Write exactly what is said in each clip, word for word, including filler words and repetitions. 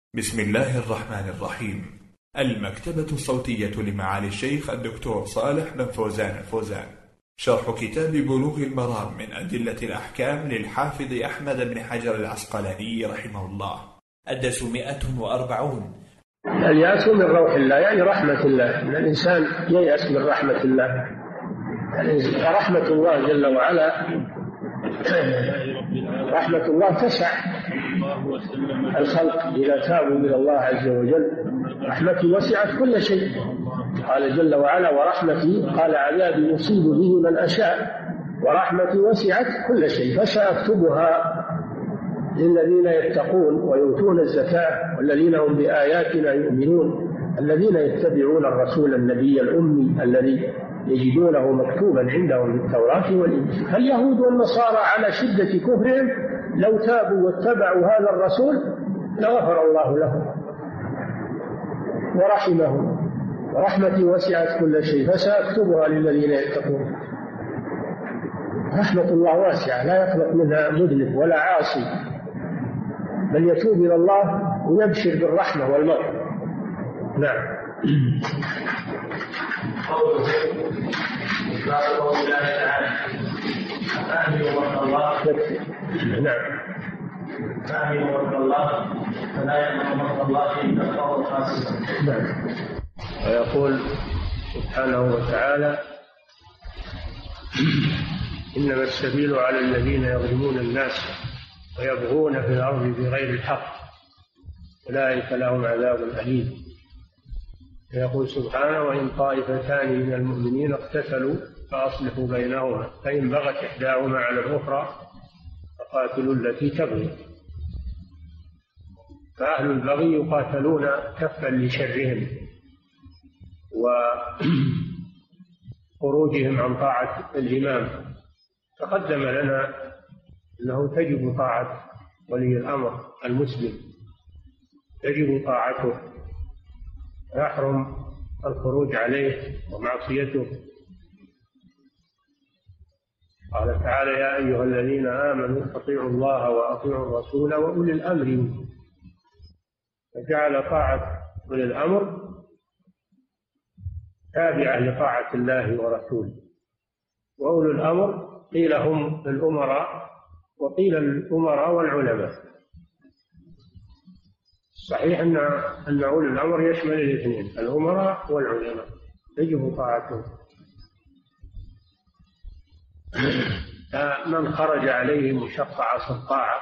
بسم الله الرحمن الرحيم. المكتبة الصوتية لمعالي الشيخ الدكتور صالح بن فوزان الفوزان، شرح كتاب بلوغ المرام من أدلة الأحكام للحافظ أحمد بن حجر العسقلاني رحمه الله. الدرس مئة وأربعون. اليأس من روح الله، يعني رحمة الله، أن الإنسان ييأس من رحمة الله. رحمة الله جل وعلا رحمة الله تسع الخلق إذا تابوا إلى الله عز وجل. رحمتي وسعت كل شيء، قال جل وعلا: ورحمتي، قال عذابي يصيب به من أشاء، ورحمتي وسعت كل شيء فسأكتبها للذين يتقون ويؤتون الزكاة والذين هم بآياتنا يؤمنون، الذين يتبعون الرسول النبي الأمي الذي يجدونه مكتوبا عندهم في التوراة والإنجيل. فاليهود والنصارى على شدة كفرهم لو تابوا واتبعوا هذا الرسول لغفر الله لهم ورحمهم. ورحمتي وسعت كل شيء فسأكتبها للذين يتقون. رحمة الله واسعة لا يخلق منها مذنب ولا عاصي، بل يتوب إلى الله ويبشر بالرحمة والمغفرة. نعم. قوله قال الله تعالى: فآمنوا وفق الله. نعم. فآمنوا وفق الله فلا يأمن وفق الله إلا القوم الفاسقون. نعم. ويقول سبحانه وتعالى: إنما السبيل على الذين يظلمون الناس ويبغون في الأرض بغير الحق أولئك لهم عذاب أليم. ويقول سبحانه: وإن طائفتان من المؤمنين اقتتلوا فأصلحوا بينهما فإن بغت إحداهما على الأخرى فقاتلوا التي تبغي. فأهل البغي يقاتلون كفا لشرهم وخروجهم عن طاعة الإمام. تقدم لنا أنه تجب طاعة ولي الأمر المسلم، تجب طاعته، يحرم الخروج عليه ومعصيته. قال تعالى: يا أيها الذين آمنوا أطيعوا الله وأطيعوا الرسول وأولي الأمر منكم. فجعل طاعة أولي الأمر تابعة لطاعة الله ورسوله. وأولي الأمر قيل هم الأمراء وقيل الأمراء والعلماء. صحيح أن أن أولي الأمر يشمل الاثنين، الأمراء والعلماء، يجب طاعتهم. من خرج عليه مشق عصى الطاعة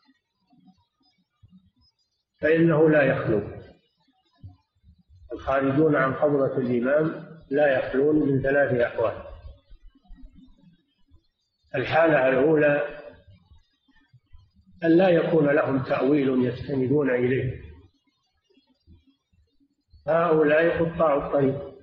فإنه لا يخلو. الخارجون عن قبضة الإمام لا يخلون من ثلاث أحوال. الحالة الأولى أن لا يكون لهم تأويل يستندون إليه، هؤلاء قطاع الطريق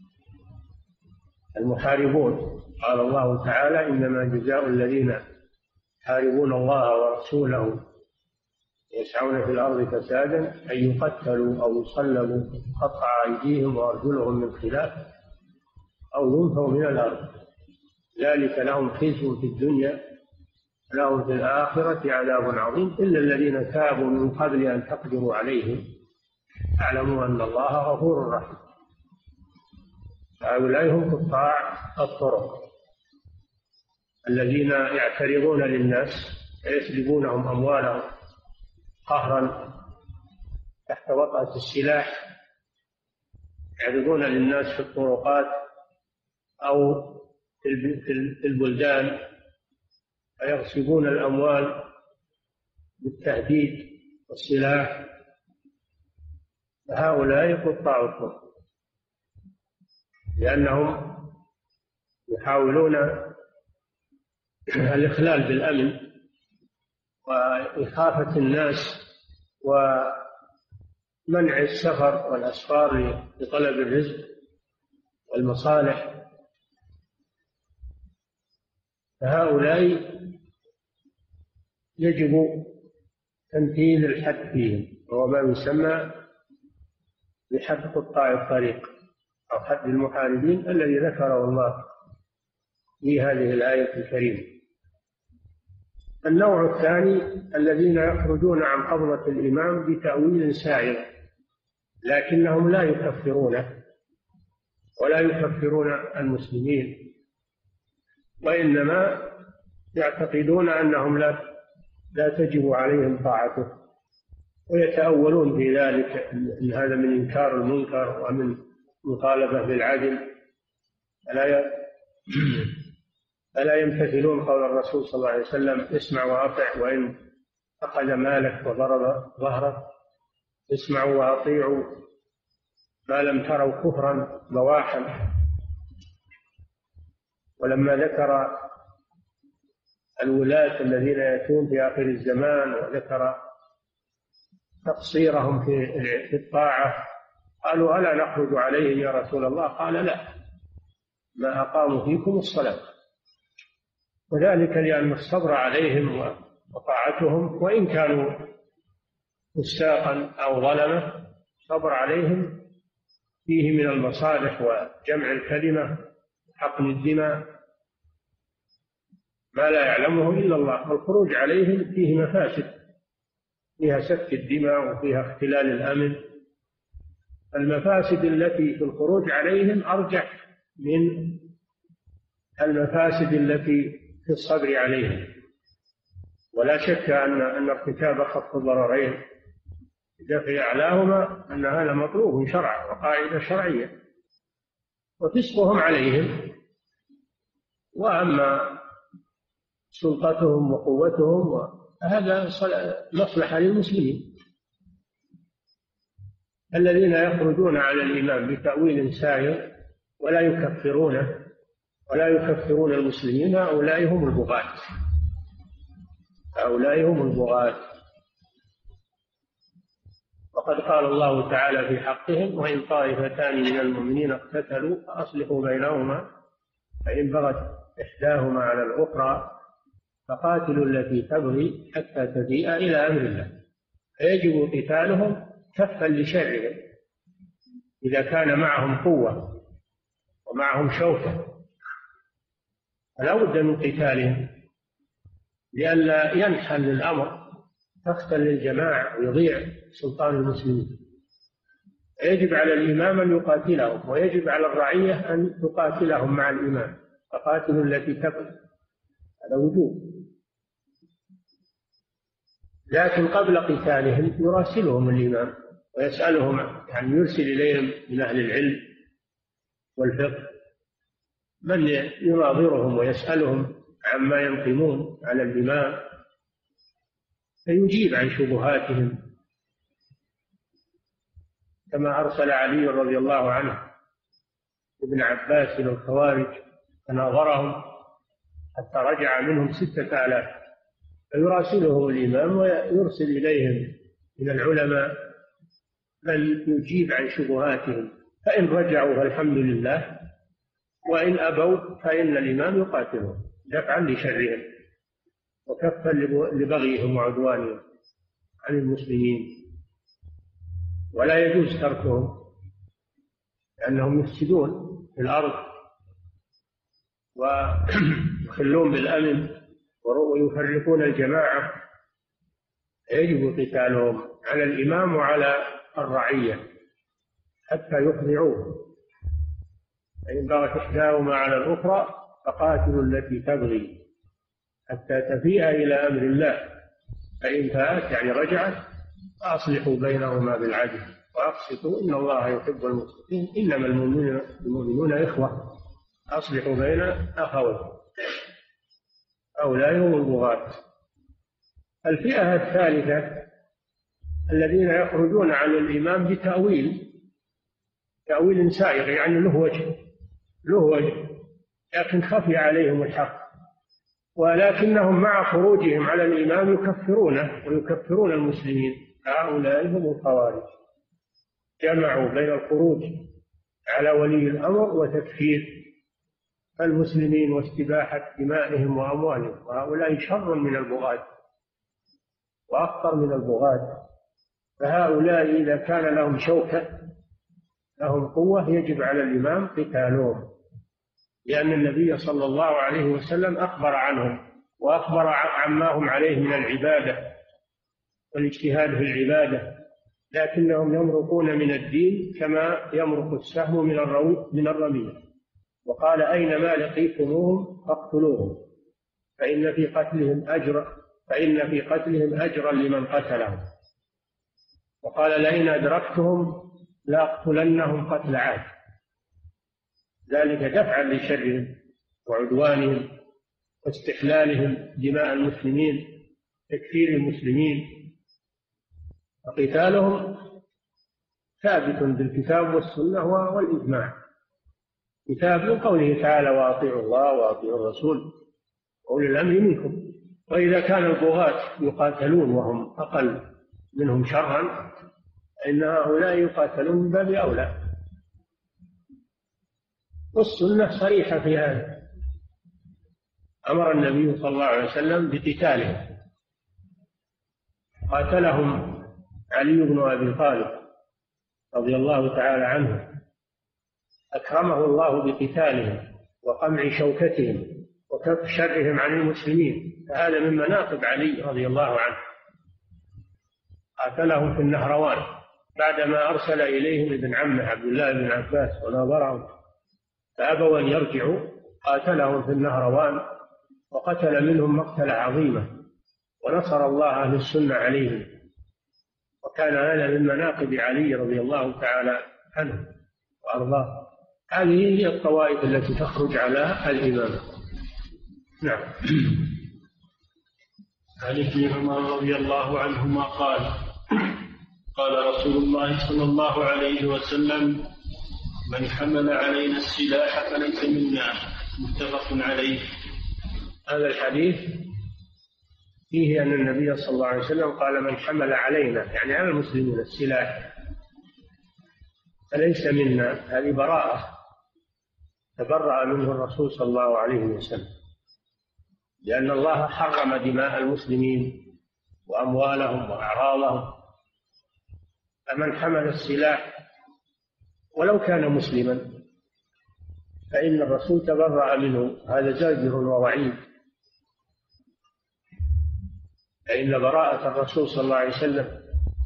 المحاربون. قال الله تعالى: إنما جزاء الذين يحاربون الله ورسوله يسعون في الأرض فسادا أن يقتلوا أو يصلبوا قطع أيديهم وأرجلهم من خلاف أو ينفوا من الأرض، ذلك لهم خزي في الدنيا لهم في الآخرة عذاب عظيم إلا الذين تابوا من قبل أن تقدروا عليهم اعلموا أن الله غفور رحيم. هؤلاء هم قطاع الطرق الذين يعترضون للناس ويسلبونهم أموالهم قهرا تحت وطأة السلاح، يعرضون للناس في الطرقات أو في البلدان ويغصبون الأموال بالتهديد والسلاح. فهؤلاء قطاع الطرق لأنهم يحاولون الإخلال بالأمن وإخافة الناس ومنع السفر والأسفار لطلب الرزق والمصالح. فهؤلاء يجب تنفيذ الحد فيهم، وهو ما يسمى بحد قطاع الطريق أو حد المحاربين الذي ذكره الله في هذه الآية الكريمة. النوع الثاني الذين يخرجون عن قبضة الإمام بتأويل سائغ، لكنهم لا يكفرونه ولا يكفرون المسلمين، وإنما يعتقدون أنهم لا لا تجب عليهم طاعته، ويتأولون في ذلك أن هذا من إنكار المنكر ومن مطالبة بالعدل، فلا فلا يمتثلون قول الرسول صلى الله عليه وسلم: اسمع وأطع وإن أخذ مالك وضرب ظهرك، اسمعوا وأطيعوا ما لم تروا كفرا بواحا. ولما ذكر الولاة الذين يأتون في آخر الزمان وذكر تقصيرهم في الطاعة قالوا: ألا نخرج عليهم يا رسول الله؟ قال: لا، ما أقاموا فيكم الصلاة. وذلك لأن الصبر عليهم وطاعتهم وإن كانوا فساقا أو ظلمة، صبر عليهم فيه من المصالح وجمع الكلمة وحقن الدماء ما لا يعلمه إلا الله. والخروج عليهم فيه مفاسد، فيها سفك الدماء وفيها اختلال الأمن. المفاسد التي في الخروج عليهم أرجح من المفاسد التي في الصبر عليهم، ولا شك أن أن ارتكاب أخف الضررين دفع أعلاهما أن هذا مطلوب شرعا وقاعدة شرعية. وفسقهم عليهم، وأما سلطتهم وقوتهم هذا مصلحة للمسلمين. الذين يخرجون على الإمام بتأويل سائغ ولا يكفرونه ولا يكفرون المسلمين هؤلاء هم البغاة، هؤلاء هم البغاة. وقد قال الله تعالى في حقهم: وإن طائفتان من المؤمنين اقتتلوا فأصلحوا بينهما فإن بغت إحداهما على الأخرى فقاتلوا التي تبغي حتى تفيء إلى أمر الله، فيجب قتالهم كفا لشرهم إذا كان معهم قوة ومعهم شوكة، فلا بد من قتالهم لئلا ينحل الأمر، تختل الجماعة ويضيع سلطان المسلمين. يجب على الإمام أن يقاتلهم، ويجب على الرعية أن تقاتلهم مع الإمام، فقاتلوا التي تبغي، هذا وجوب. لكن قبل قتالهم يراسلهم الإمام ويسألهم، يعني يرسل إليهم من أهل العلم والفقه من يناظرهم ويسألهم عما ينقمون على الإمام فيجيب عن شبهاتهم، كما أرسل علي رضي الله عنه ابن عباس إلى الخوارج فناظرهم حتى رجع منهم ستة آلاف، فيراسلهم الإمام ويرسل إليهم من العلماء من يجيب عن شبهاتهم، فإن رجعوا فالحمد لله، وإن أبوا فإن الإمام يقاتلهم دفعا لشرهم وكفا لبغيهم وعدوانهم عن المسلمين. ولا يجوز تركهم لأنهم يفسدون في الأرض ويخلون بالأمن ويفرقون الجماعة، يجب قتالهم على الإمام وعلى الرعية حتى يخضعوه. فإن بغت إحداهما على الأخرى فقاتلوا التي تبغي حتى تفيء إلى أمر الله، فإن فاءت يعني رجعت فأصلحوا بينهما بالعدل وأقسطوا إن الله يحب المقسطين، إنما المؤمنون المؤمنون إخوة أصلحوا بين أخويكم. هؤلاء هم البغاة. الفئة الثالثة الذين يخرجون عن الإمام بتأويل تأويل سائغ، يعني له وجه له وجه لكن خفي عليهم الحق، ولكنهم مع خروجهم على الإمام يكفرونه ويكفرون المسلمين. هؤلاء هم الخوارج، جمعوا بين الخروج على ولي الأمر وتكفير المسلمين واستباحة دمائهم وأموالهم، وهؤلاء شر من البغاة وأخطر من البغاة. فهؤلاء إذا كان لهم شوكة لهم قوة يجب على الإمام قتالهم، لأن النبي صلى الله عليه وسلم أخبر عنهم وأخبر عما هم عليه من العبادة والاجتهاد في العبادة، لكنهم يمرقون من الدين كما يمرق السهم من من الرمية. وقال أينما لقيتموهم فاقتلوهم فإن في قتلهم أجر فإن في قتلهم أجرا لمن قتلهم. وقال لئن أدركتهم لأقتلنهم قتل عاد، ذلك دفعا لشرهم وعدوانهم واستحلالهم دماء المسلمين، تكفير المسلمين. وقتالهم ثابت بالكتاب والسنة والإجماع. كتاب من قوله تعالى وأطيعوا الله وأطيعوا الرسول وأولي الأمر منكم. وإذا كان البغاة يقاتلون وهم أقل منهم شرا فإن هؤلاء يقاتلون من باب أولى. والسنة صريحة في هذا، أمر النبي صلى الله عليه وسلم بقتالهم. قاتلهم علي بن أبي طالب رضي الله تعالى عنه، أكرمه الله بقتالهم وقمع شوكتهم وكف شرهم عن المسلمين، فهذا من مناقب علي رضي الله عنه. قاتلهم في النهروان بعدما أرسل إليهم ابن عمه عبد الله بن عباس وناظرهم فأبوا أن يرجعوا، قاتلهم في النهروان وقتل منهم مقتلة عظيمة، ونصر الله أهل السنة عليهم. وكان هذا من مناقب علي رضي الله تعالى عنه وأرضاه. هذه هي الطوائف التي تخرج على الإمام. نعم. عن ابن عمر رضي الله عنهما قال قال رسول الله صلى الله عليه وسلم من حمل علينا السلاح فليس منا، متفق عليه. هذا الحديث فيه أن النبي صلى الله عليه وسلم قال من حمل علينا، يعني على المسلمين، السلاح فليس منا. هذه براءة تبرأ منه الرسول صلى الله عليه وسلم، لأن الله حرم دماء المسلمين وأموالهم وأعراضهم. فمن حمل السلاح ولو كان مسلما فإن الرسول تبرأ منه. هذا زجر ووعيد، فإن براءة الرسول صلى الله عليه وسلم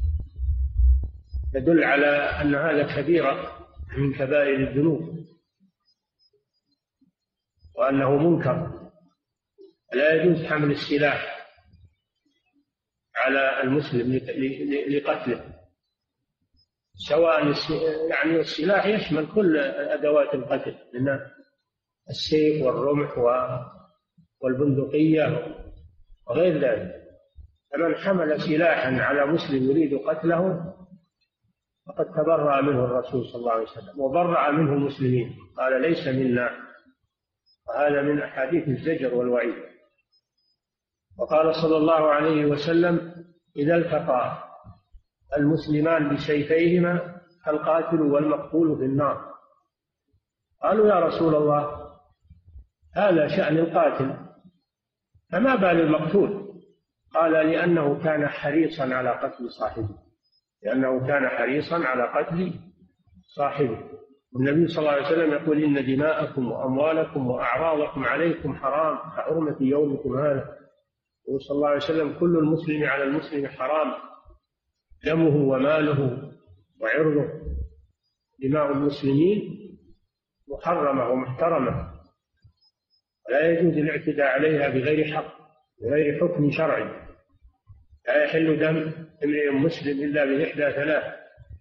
تدل على أن هذا كبيرة من كبائر الذنوب وأنه منكر. لا يجوز حمل السلاح على المسلم لقتله، سواء يعني السلاح يشمل كل أدوات القتل، من السيف والرمح والبندقية وغير ذلك. فمن حمل سلاحا على مسلم يريد قتله فقد تبرأ منه الرسول صلى الله عليه وسلم وبرأ منه المسلمين، قال ليس منا. وهذا من أحاديث الزجر والوعيد. وقال صلى الله عليه وسلم إذا التقى المسلمان بسيفيهما القاتل والمقتول في النار. قالوا يا رسول الله هذا شأن القاتل، فما بال المقتول؟ قال لأنه كان حريصا على قتل صاحبه لأنه كان حريصا على قتل صاحبه. والنبي صلى الله عليه وسلم يقول إن دماءكم وأموالكم وأعراضكم عليكم حرام كحرمة يومكم هذا. وصلى الله عليه وسلم كل المسلم على المسلم حرام، دمه وماله وعرضه. دماء المسلمين محرمة ومحترمة، لا يجوز الاعتداء عليها بغير حق بغير حكم شرعي. لا يحل دم امرئ مسلم إلا بإحدى ثلاث: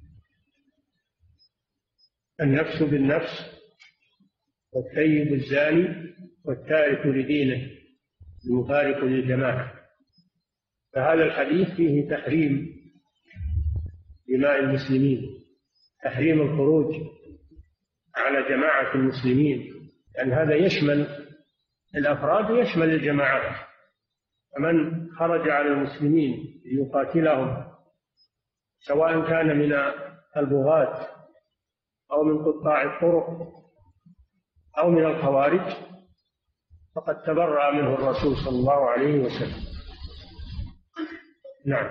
النفس بالنفس، والثيب الزاني، والتارك لدينه المفارق للجماعة. فهذا الحديث فيه تحريم دماء المسلمين، تحريم الخروج على جماعة المسلمين، لأن هذا يشمل الأفراد ويشمل الجماعات. فمن خرج على المسلمين ليقاتلهم سواء كان من البغاة أو من قطاع الطرق أو من الخوارج فقد تبرأ منه الرسول صلى الله عليه وسلم. نعم.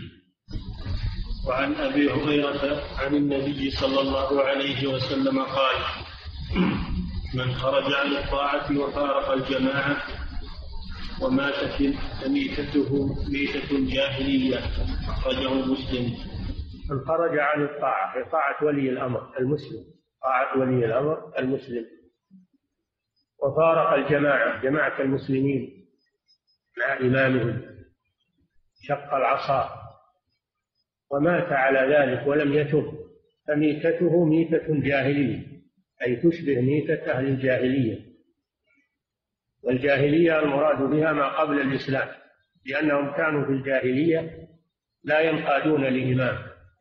وعن أبي هريرة عن النبي صلى الله عليه وسلم قال: من خرج عن الطاعة وفارق الجماعة ومات فميتته ميتة جاهلية أخرجه مسلم. من خرج عن الطاعة بطاعة ولي الأمر المسلم، طاعة ولي الأمر المسلم، وفارق الجماعة جماعة المسلمين مع إمامهم، شق العصا ومات على ذلك ولم يتب، فميتته ميتة جاهلية، أي تشبه ميتة أهل الجاهلية. والجاهلية المراد بها ما قبل الإسلام، لأنهم كانوا في الجاهلية لا ينقادون لإمام،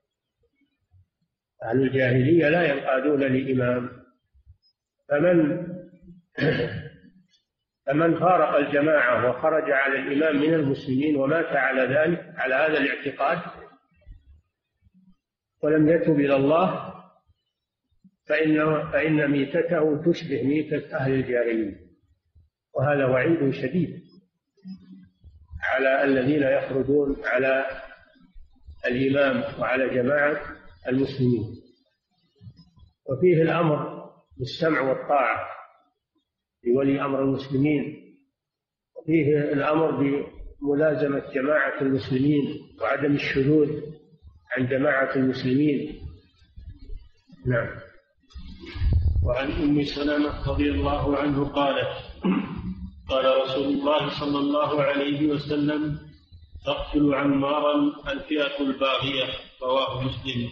أهل الجاهلية لا ينقادون لإمام. فمن فمن فارق الجماعة وخرج على الإمام من المسلمين ومات على ذلك، على هذا الاعتقاد، ولم يتب إلى الله، فإن فإن ميتته تشبه ميتة أهل الجاهلية. وهذا وعيد شديد على الذين يخرجون على الإمام وعلى جماعة المسلمين. وفيه الأمر بالسمع والطاعة لولي أمر المسلمين، وفيه الأمر بملازمة جماعة المسلمين وعدم الشذوذ عن جماعة المسلمين. نعم. وعن أم سلمة رضي الله عنه قالت: قال رسول الله صلى الله عليه وسلم: تقتل عمارا الفئة الباغية. رواه مسلم.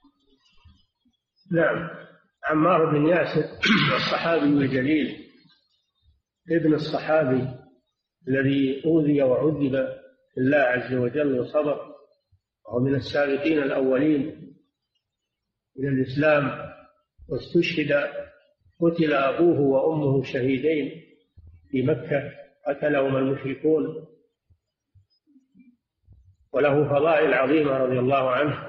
نعم. عمار بن ياسر الصحابي الجليل، ابن الصحابي الذي أوذي وعذب في الله عز وجل وصبر، وهو من السابقين الأولين إلى الإسلام، واستشهد، قتل أبوه وأمه شهيدين في مكة، قتلهما المشركون، وله فضائل عظيمة رضي الله عنه.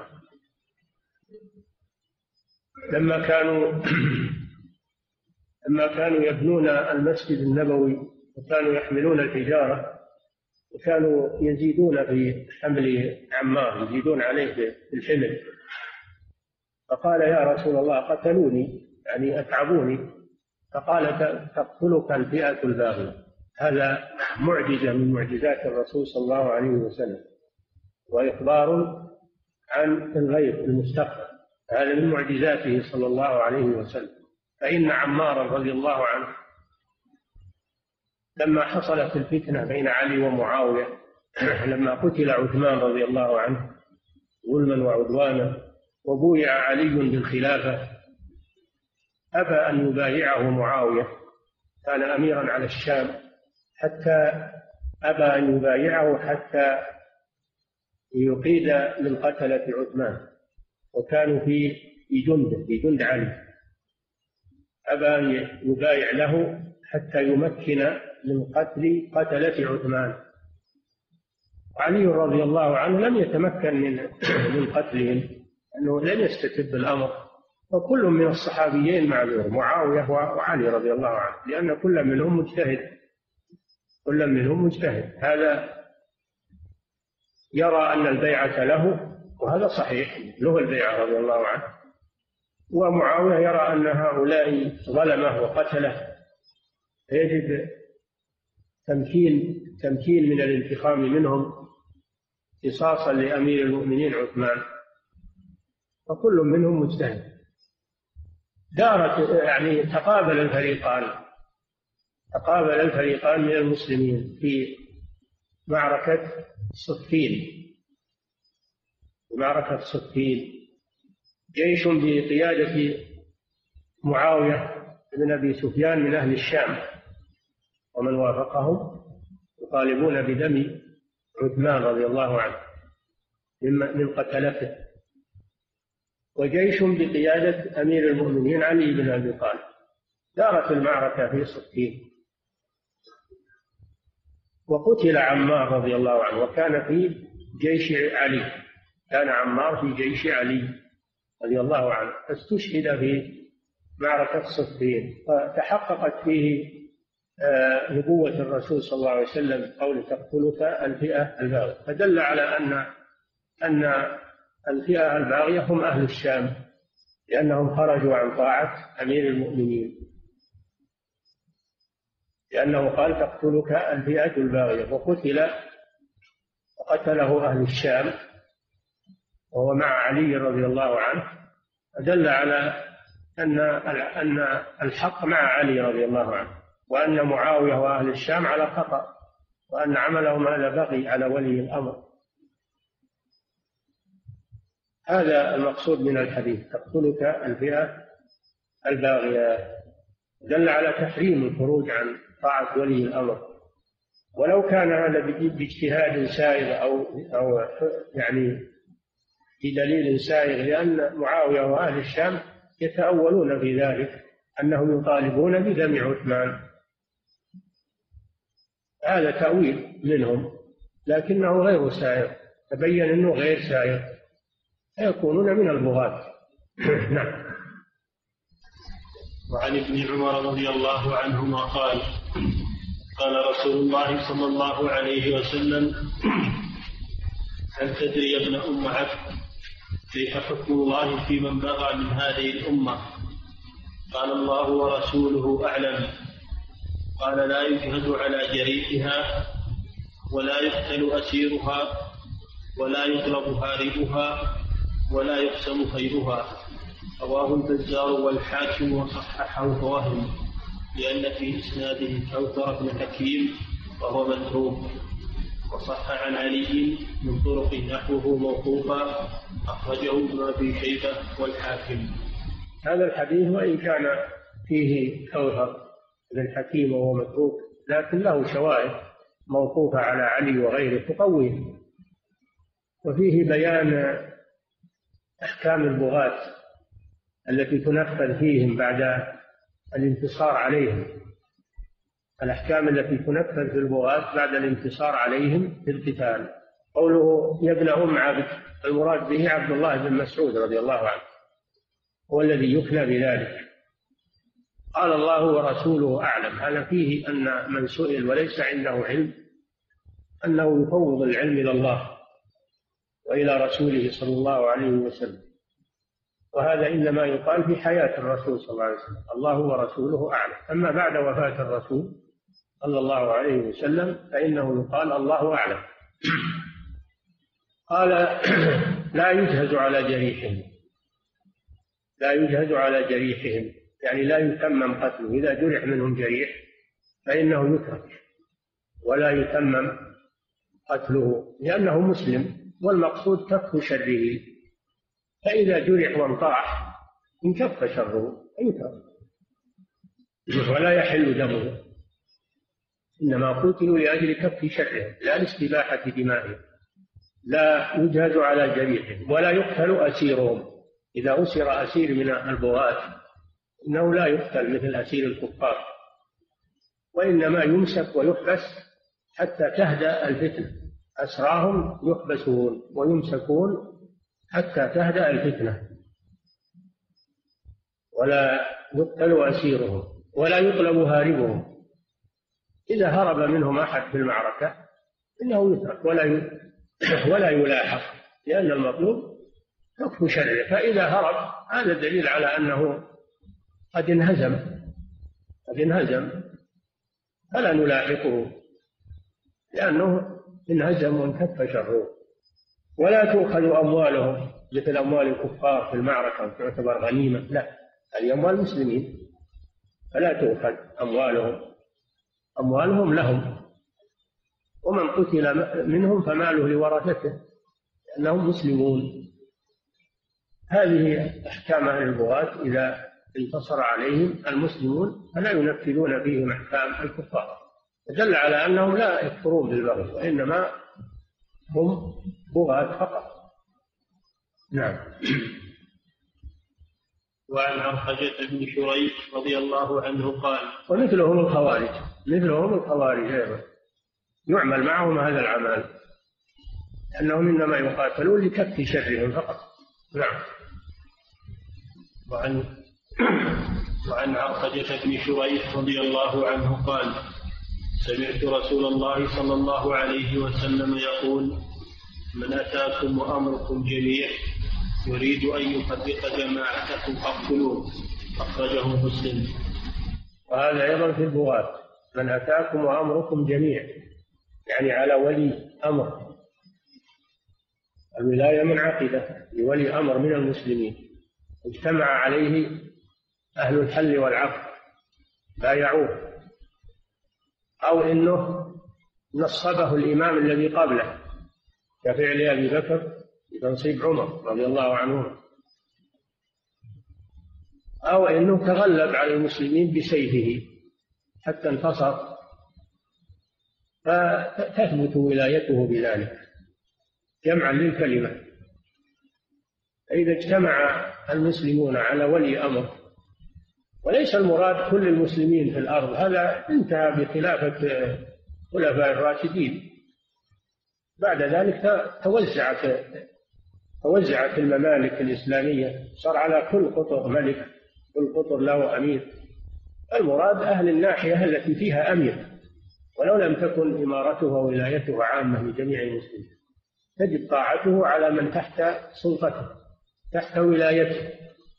لما كانوا لما كانوا يبنون المسجد النبوي وكانوا يحملون الحجارة، وكانوا يزيدون في حمل عمار، يزيدون عليه في الحمل، فقال: يا رسول الله قتلوني، يعني أتعبوني. فقال: تقتلك الفئة الباغية. هذا معجزة من معجزات الرسول صلى الله عليه وسلم، وإخبار عن الغيب المستقبل، هذا من معجزاته صلى الله عليه وسلم. فإن عمارا رضي الله عنه لما حصلت الفتنة بين علي ومعاوية، لما قتل عثمان رضي الله عنه ظلما وعدوانا وبويع علي بالخلافة، أبى أن يبايعه معاوية، كان أميرا على الشام، حتى أبى أن يبايعه حتى يقيد من قتلة عثمان، وكانوا في جنده في جند علي، أبى أن يبايع له حتى يمكن من قتل قتلة عثمان. علي رضي الله عنه لم يتمكن من من قتلهم، أنه لم يستتب الأمر، وكل من الصحابيين معذور، معاوية وعلي رضي الله عنه، لأن كل منهم مجتهد، كل منهم مجتهد. هذا يرى أن البيعة له، وهذا صحيح، له البيعة رضي الله عنه، ومعاوية يرى أن هؤلاء ظلمه وقتله، فيجب تمكين تمكين من الانتقام منهم قصاصا لأمير المؤمنين عثمان، فكل منهم مجتهد. دارت يعني تقابل الفريقان تقابل الفريقان من المسلمين في معركة صفين معركة صفين جيش بقيادة معاوية بن أبي سفيان من أهل الشام ومن وافقهم يطالبون بدم عثمان رضي الله عنه من قتلته، وجيش بقيادة أمير المؤمنين علي بن أبي طالب. دارت المعركة في صفين، وقتل عمار رضي الله عنه، وكان في جيش علي، كان عمار في جيش علي رضي الله عنه، فاستشهد في معركة صفين، فتحققت فيه نبوة الرسول صلى الله عليه وسلم قول تقتلك الفئة الباغية، فدل على أن أن الفئة الباغية هم أهل الشام، لأنهم خرجوا عن طاعة أمير المؤمنين. لأنه قال تقتلك الفئة الباغية، وقتل وقتله أهل الشام وهو مع علي رضي الله عنه، دل على أن أن الحق مع علي رضي الله عنه، وأن معاوية وأهل الشام على خطأ، وأن عملهم هذا بغي على ولي الأمر. هذا المقصود من الحديث، تقتلك الفئة الباغية، دل على تحريم الخروج عن طاعة ولي الأمر، ولو كان هذا باجتهاد سائغ أو أو يعني بدليل سائغ، لأن معاوية وأهل الشام يتأولون في ذلك أنهم يطالبون بدم عثمان، هذا تأويل منهم لكنه غير سائغ، تبين أنه غير سائغ، فيكونون من البغاة. نعم. وعن ابن عمر رضي الله عنهما قال قال رسول الله صلى الله عليه وسلم: هل تدري يا ابن أم عبد كيف حكم الله في من بغى من هذه الأمة؟ قال: الله ورسوله أعلم. قال: لا يجهز على جريحها، ولا يقتل أسيرها، ولا يطلب هاربها، ولا يقسم خيرها. رواه البزار والحاكم وصححه فوهم، لأن في إسناده كوثر بن حكيم وهو متروك. وصح عن علي من طرق نحوه موقوفا، أخرجه ابن أبي شيبة والحاكم. هذا الحديث وإن كان فيه كوثر بن حكيم وهو متروك، لكن له شواهد موقوفة على علي وغيره تقويه، وفيه بيان أحكام البغاة التي تنفذ فيهم بعد الانتصار عليهم، الأحكام التي تنفذ في البغاة بعد الانتصار عليهم في القتال. قوله يا ابن أم عبد، المراد به عبد الله بن مسعود رضي الله عنه، هو الذي يكنى بذلك. قال: الله ورسوله أعلم. هذا فيه أن من سئل وليس عنده علم أنه يفوض العلم إلى الله وإلى رسوله صلى الله عليه وسلم، وهذا إنما يقال في حياة الرسول صلى الله عليه وسلم: الله ورسوله أعلم. أما بعد وفاة الرسول صلى الله عليه وسلم فإنه يقال الله أعلم. قال: لا يجهز على جريحهم، لا يجهز على جريحهم يعني لا يتمم قتله، إذا جرح منهم جريح فإنه يترك ولا يتمم قتله، لأنه مسلم والمقصود كف شره، فإذا جرح وانطاح انكف شره يترك ولا يحل دمه، إنما قتلوا لأجل كف شرهم لا لاستباحة دمائهم. لا يجهز على جريحهم ولا يقتل أسيرهم، إذا أسر أسير من البغاة إنه لا يقتل مثل أسير الكفار، وإنما يمسك ويحبس حتى تهدأ الفتنة. أسراهم يحبسون ويمسكون حتى تهدأ الفتنة، ولا يقتل أسيرهم ولا يطلب هاربهم. إذا هرب منهم أحد في المعركة إنه يترك ولا ولا يلاحق، لأن المطلوب كف شره، فإذا هرب هذا دليل على أنه قد انهزم قد انهزم فلا نلاحقه لأنه انهزم وانكف شره. ولا تؤخذ أموالهم مثل أموال الكفار في المعركة تعتبر غنيمة، لا، هذه أموال المسلمين فلا تؤخذ أموالهم، أموالهم لهم، ومن قتل منهم فماله لورثته لأنهم مسلمون. هذه أحكام أهل البغاة، إذا انتصر عليهم المسلمون فلا ينفذون فيهم أحكام الكفار، دل على أنهم لا يكفرون بالبغي وإنما هم بغاة فقط. نعم. وعن عرفجة بن شريح رضي الله عنه قال: ومثلهم الخوارج، مثلهم الخوارج أيضا يعمل معهم هذا العمل، لأنهم إنما يقاتلون لكف شرهم فقط. نعم. وعن وعن عرفجة بن شريح رضي الله عنه قال: سمعت رسول الله صلى الله عليه وسلم يقول: من أتاكم وأمركم جميع يريد أن يفرق جماعتكم فاقتلوه. أخرجه مسلم. وهذا أيضا في البغاة، من أتاكم وأمركم جميع، يعني على ولي أمر. الولاية منعقدة لولي أمر من المسلمين اجتمع عليه أهل الحل والعقد بايعوه، أو إنه نصبه الإمام الذي قبله كفعل أبي بكر بتنصيب عمر رضي الله عنه، أو إنه تغلب على المسلمين بسيفه حتى انتصر فتثبت ولايته بذلك جمعا للكلمة. إذا اجتمع المسلمون على ولي أمر، وليس المراد كل المسلمين في الأرض، هذا انتهى بخلافة خلفاء الراشدين، بعد ذلك توزعت توزعت الممالك الإسلامية، صار على كل قطر ملك، كل قطر له أمير. المراد أهل الناحية التي فيها أمير، ولو لم تكن إمارته وولايته عامة لجميع المسلمين، تجب طاعته على من تحت سلطته تحت ولايته.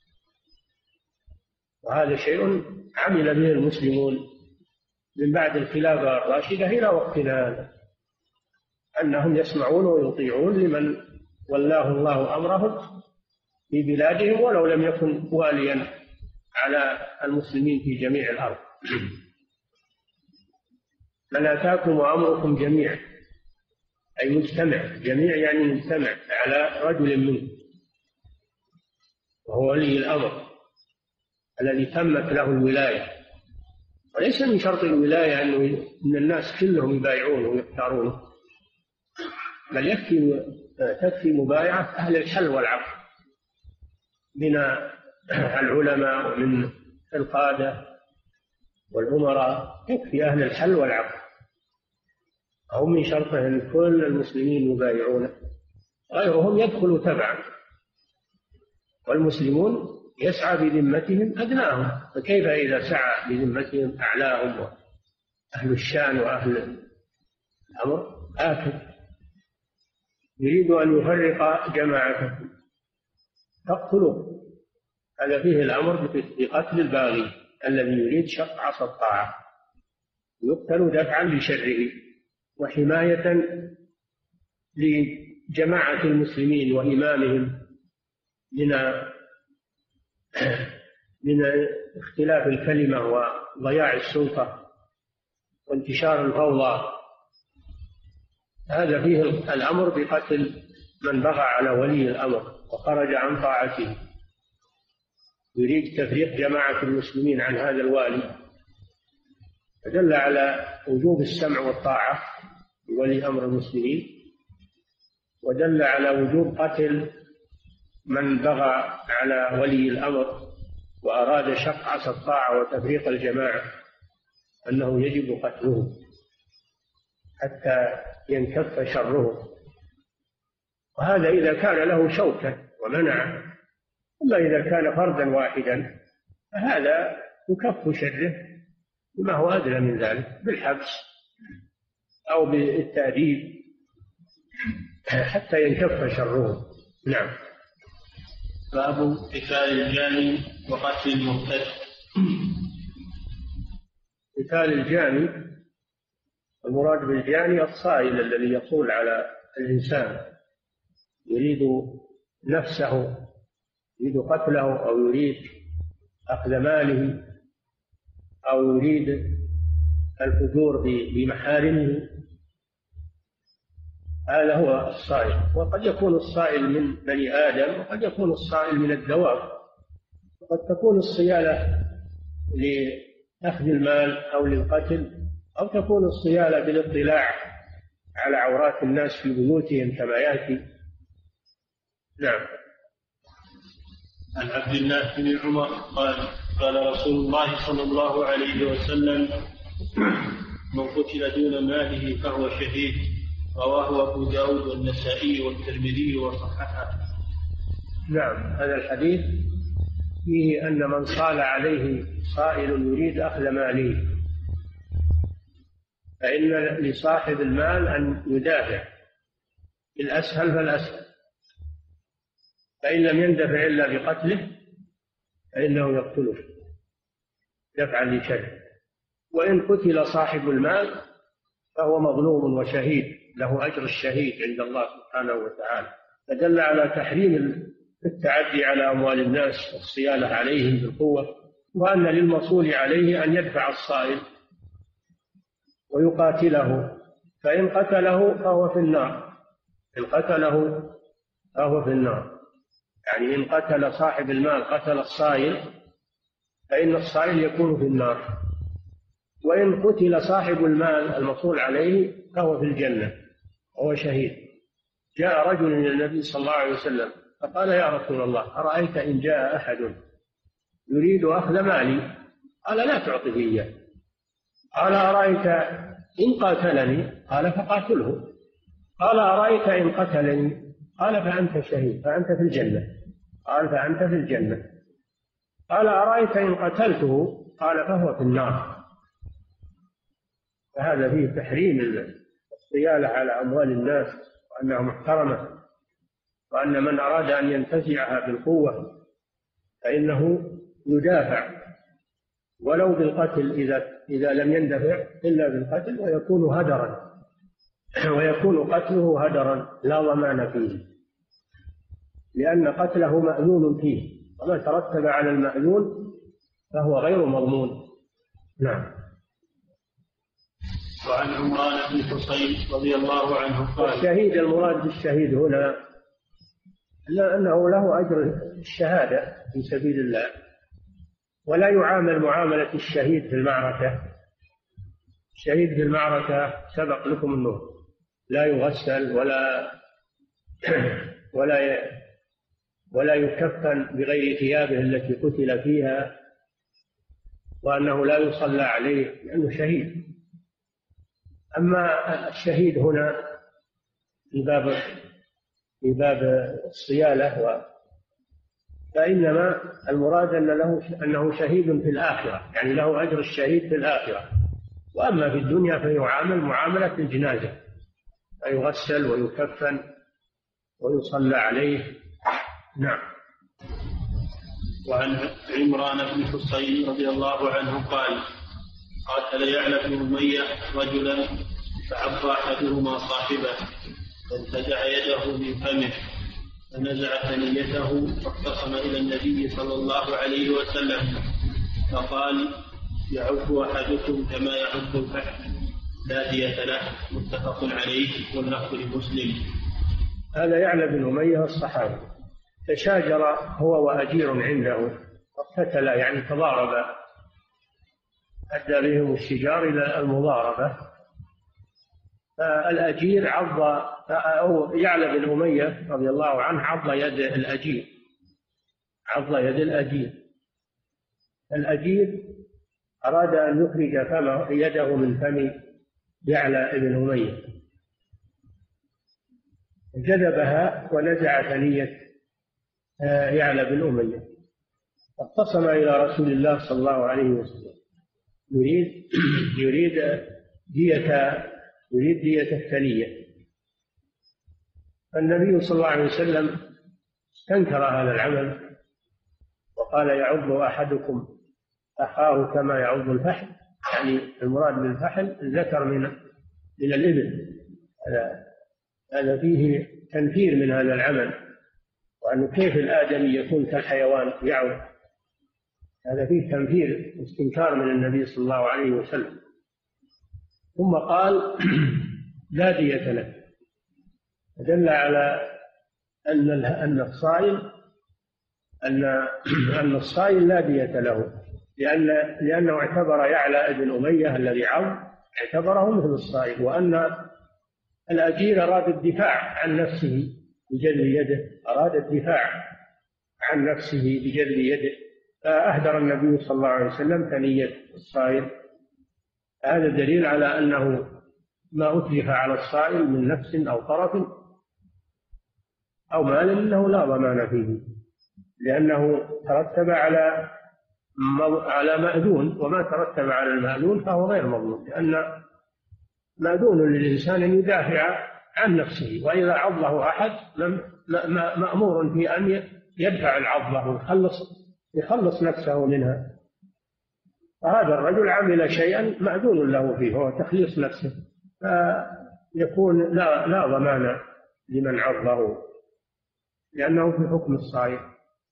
وهذا شيء عمل به المسلمون من بعد الخلافة الراشدة إلى وقتنا هذا، أنهم يسمعون ويطيعون لمن ولاه الله أمرهم في بلادهم ولو لم يكن واليا على المسلمين في جميع الأرض. من أتاكم وأمركم جميعا، أي مجتمع، جميع يعني مجتمع على رجل منه، وهو ولي الأمر الذي تمت له الولاية. وليس من شرط الولاية أنه إن الناس كلهم يبايعونه ويختارونه، بل يكفي تكفي مبايعة أهل الحل والعقد من العلماء ومن القادة والأمراء، يكفي أهل الحل والعقد، أو من شرطه أن كل المسلمين يبايعونه، غيرهم يدخل تبعا، والمسلمون يسعى بذمتهم أدناهم، فكيف إذا سعى بذمتهم أعلاهم وأهل الشان وأهل الأمر؟ آكل يريد أن يفرق جماعتكم فاقتلوه، هذا فيه الأمر بقتل الباغي الذي يريد شق عصا الطاعة، يقتل دفعا لشره وحماية لجماعة المسلمين وإمامهم من من اختلاف الكلمة وضياع السلطة وانتشار الفوضى. هذا فيه الأمر بقتل من بغى على ولي الأمر وخرج عن طاعته، يريد تفريق جماعة المسلمين عن هذا الوالي، فدل على وجوب السمع والطاعة لولي أمر المسلمين، ودل على وجوب قتل من بغى على ولي الأمر وأراد شق عصا الطاعة وتفريق الجماعة، أنه يجب قتله حتى ينكف شره. وهذا إذا كان له شوكة ومنع، أما إذا كان فردا واحدا فهذا يكف شره بما هو أدنى من ذلك، بالحبس أو بالتأديب حتى ينكف شره. نعم. باب قتال الجاني وقتل المرتد. قتال الجاني، المراد بالجاني الصائل الذي يصول على الإنسان، يريد نفسه، يريد قتله أو يريد أخذ ماله أو يريد الفجور بمحارمه، هذا هو الصائل. وقد يكون الصائل من بني آدم، وقد يكون الصائل من الدواب، وقد تكون الصيالة لأخذ المال أو للقتل، أو تكون الصيالة بالاطلاع على عورات الناس في بيوتهم كما يأتي. نعم. عن عبد الله بن عمر قال قال رسول الله صلى الله عليه وسلم: من قتل دون ماله فهو شهيد. رواه أبو داود والنسائي والترمذي وصححه. نعم. هذا الحديث فيه أن من صال عليه صائل يريد أخذ ماله فإن لصاحب المال أن يدافع بالأسهل فالأسهل، فإن لم يندفع إلا بقتله فإنه يقتله دفعا لشره. وإن قتل صاحب المال فهو مظلوم وشهيد، له أجر الشهيد عند الله سبحانه وتعالى. فدل على تحريم التعدي على أموال الناس والصيانة عليهم بالقوة، وأن للمصول عليه أن يدفع الصائل ويقاتله، فإن قتله فهو في النار، إن قتله فهو في النار. يعني إن قتل صاحب المال قتل الصائل فإن الصائل يكون في النار، وإن قتل صاحب المال المصول عليه فهو في الجنة وهو شهيد. جاء رجل إلى النبي صلى الله عليه وسلم فقال: يا رسول الله، أرأيت إن جاء أحد يريد أخذ مالي؟ قال: لا تعطه إياه. قال: أرأيت إن قاتلني؟ قال: فقاتله. قال: أرأيت إن قتلني؟ قال: فأنت شهيد، فأنت في الجنة. قال: فأنت في الجنة. قال: أرأيت إن قتلته؟ قال: فهو في النار. فهذا فيه تحريم الصيانة على أموال الناس، وأنها محترمة، وأن من أراد أن ينتزعها بالقوة فإنه يدافع ولو بالقتل، إذا إذا لم يندفع إلا بالقتل، ويكون هدرا، ويكون قتله هدرا لا ضمان فيه، لأن قتله مأذون فيه، وما ترتب على المأذون فهو غير مضمون. نعم. وعن عمران بن حصين رضي الله عنه قال: الشهيد المراد بالشهيد هنا أنه له أجر الشهادة في سبيل الله، ولا يعامل معاملة الشهيد في المعركة. الشهيد في المعركة سبق لكم أنه لا يغسل ولا ولا ولا يكفن بغير ثيابه التي قتل فيها، وأنه لا يصلى عليه لأنه شهيد. أما الشهيد هنا في باب في باب الصيانة و فإنما المراد أن له أنه شهيد في الآخرة، يعني له أجر الشهيد في الآخرة. وأما في الدنيا فيعامل معاملة الجنازة، فيغسل ويكفن ويصلى عليه. نعم. وعن عمران بن حصين رضي الله عنه قال: قاتل يعلى بن أمية رجلا فعض أحدهما صاحبه فانتزع يده من فمه فنزع ثنيته فاختصم إلى النبي صلى الله عليه وسلم فقال: يعض أحدكم كما يعض الفحل لا دية له. متفق عليه واللفظ لمسلم. هذا يعلى بن أمية الصحابي تشاجر هو وأجير عنده فاقتتلا، يعني تضاربا، أدى بهم الشجار إلى المضاربة. فالأجير عض، أو يعلى بن أمية رضي الله عنه عض يد الأجير، عض يد الأجير. الأجير أراد أن يخرج فمه يده من فم يعلى بن أمية، جذبها ونزع ثنية يعلى بن أمية، فاختصم إلى رسول الله صلى الله عليه وسلم يريد يريد دية يريد دية الثنية. فالنبي صلى الله عليه وسلم استنكر هذا العمل وقال: يعض أحدكم أخاه كما يعض الفحل، يعني المراد بالفحل الذكر من من الإبل. هذا هذا فيه تنفير من هذا العمل، وأنه كيف الآدمي يكون كالحيوان يعض، هذا فيه تنفير واستنكار من النبي صلى الله عليه وسلم. ثم قال: لا دية له، دل على أن أن الصائل أن أن الصائل لا دية له، لأن لأنه اعتبر يعلى بن أمية الذي عض اعتبره مثل الصائل، وأن الأجير أراد الدفاع عن نفسه بجلد يده، أراد الدفاع عن نفسه بجلد يده، فأهدر النبي صلى الله عليه وسلم ثنية الصائل. هذا دليل على أنه ما أتلف على الصائل من نفس أو طرف أو مال إنه لا ضمان فيه، لأنه ترتب على على مأذون، وما ترتب على المأذون فهو غير مضمون، لأن مأذون للإنسان أن يدافع عن نفسه، وإذا عضه أحد مأمور في أن يدفع العضة ويخلص يخلص نفسه منها. فهذا الرجل عمل شيئا معذور له فيه، هو تخليص نفسه، فيكون لا, لا ضمان لمن عضه لأنه في حكم الصائم.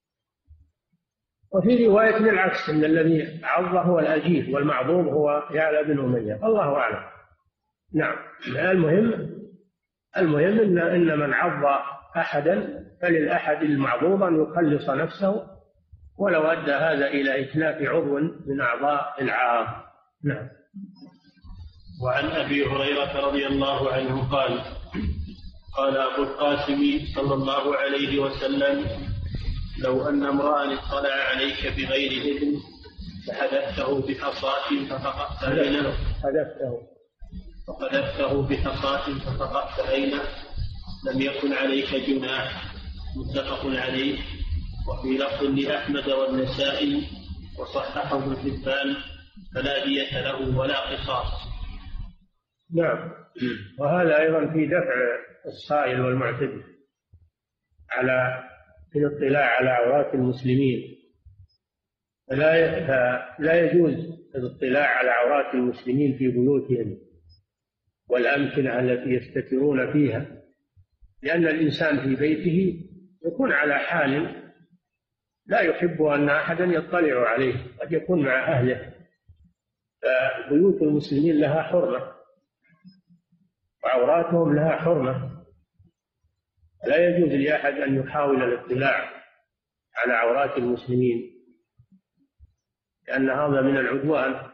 وفي رواية بالعكس أن الذي عضه هو الأجير والمعضوب هو يعلى بن أمية، الله أعلم. نعم. المهم المهم إن, إن من عض أحدا فللأحد المعضوب أن يخلص نفسه ولو أدى هذا إلى إتلاف عضو من أعضاء العام. نعم. وعن أبي هريرة رضي الله عنه قال قال أبو القاسم صلى الله عليه وسلم: لو أن امرأ اطلع عليك بغير إذن فحدثته بحصاة ففقدت عينه حدثته فقذفته بحصاة ففقدت عينه لم يكن عليك جناح. متفق عليه. وفي لفظ لأحمد والنسائي وصححه ابن حبان: فلا دية له ولا قصاص. نعم. وهذا أيضا في دفع الصائل والمعتدي على في الاطلاع على عورات المسلمين. فلا لا يجوز الاطلاع على عورات المسلمين في بيوتهم والأمكنة التي يستترون فيها، لأن الإنسان في بيته يكون على حال لا يحب أن أحدا يطلع عليه، قد يكون مع أهله. فبيوت المسلمين لها حرمة وعوراتهم لها حرمة، لا يجوز لأحد أن يحاول الاطلاع على عورات المسلمين، لأن هذا من العدوان.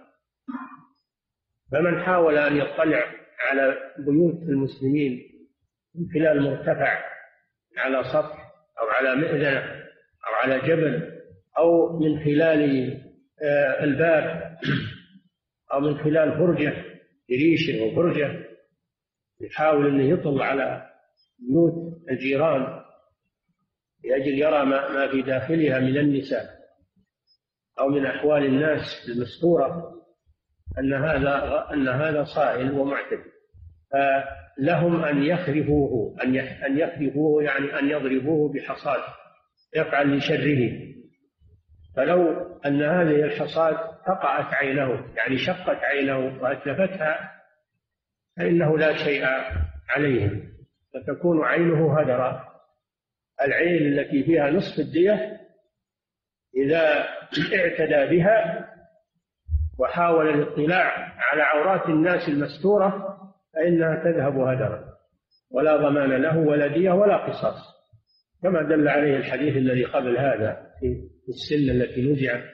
فمن حاول أن يطلع على بيوت المسلمين من خلال مرتفع على سطح أو على مئذنة أو على جبل أو من خلال الباب أو من خلال فرجة ريشة أو فرجة، يحاول أن يطلع على بيوت الجيران لأجل يرى ما في داخلها من النساء أو من أحوال الناس المستورة، أن هذا أن هذا صائل ومعتدي. فلهم أن يخرفوه أن يخرفوه يعني أن يضربوه بحصاد يفعل لشره. فلو أن هذه الحصاد فقعت عينه يعني شقت عينه وأتلفتها فإنه لا شيء عليهم، فتكون عينه هدرا. العين التي فيها نصف الدية إذا اعتدى بها وحاول الاطلاع على عورات الناس المستورة فإنها تذهب هدرا، ولا ضمان له ولا دية ولا قصاص، كما دل عليه الحديث الذي قبل هذا في السن التي نزعت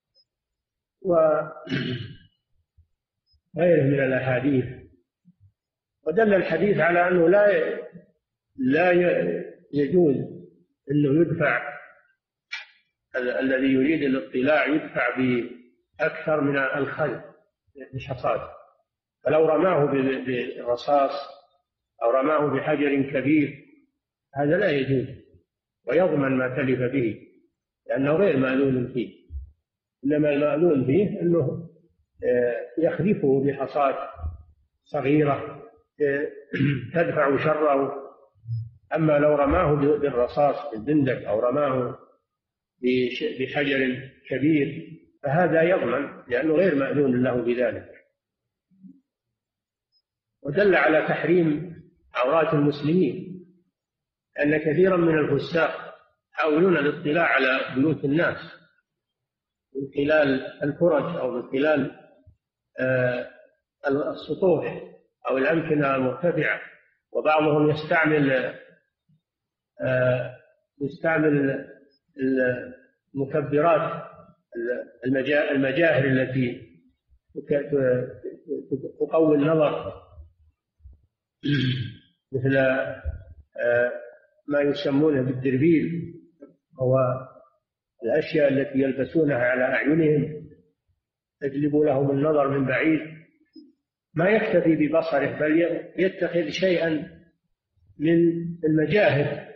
وغيره من الأحاديث. ودل الحديث على أنه لا لا يجوز أنه يدفع الذي يريد الاطلاع يدفع بأكثر من الخل الحصاد. فلو رماه بالرصاص أو رماه بحجر كبير هذا لا يجوز، ويضمن ما تلف به لأنه غير مأذون فيه. إنما المأذون فيه أنه يخلفه بحصاد صغيرة تدفع شره. أما لو رماه بالرصاص بالبندق أو رماه بحجر كبير فهذا يضمن لأنه غير مأذون له بذلك. ودل على تحريم عورات المسلمين أن كثيرا من الفساق يحاولون الاطلاع على بيوت الناس من خلال الفرج أو من خلال السطوح أو الأمكنة المرتفعة، وبعضهم يستعمل يستعمل المكبرات المجاهر التي تقوي النظر، مثل ما يسمونه بالدربيل، هو الأشياء التي يلبسونها على أعينهم تجلب لهم النظر من بعيد. ما يكتفي ببصره بل يتخذ شيئا من المجاهر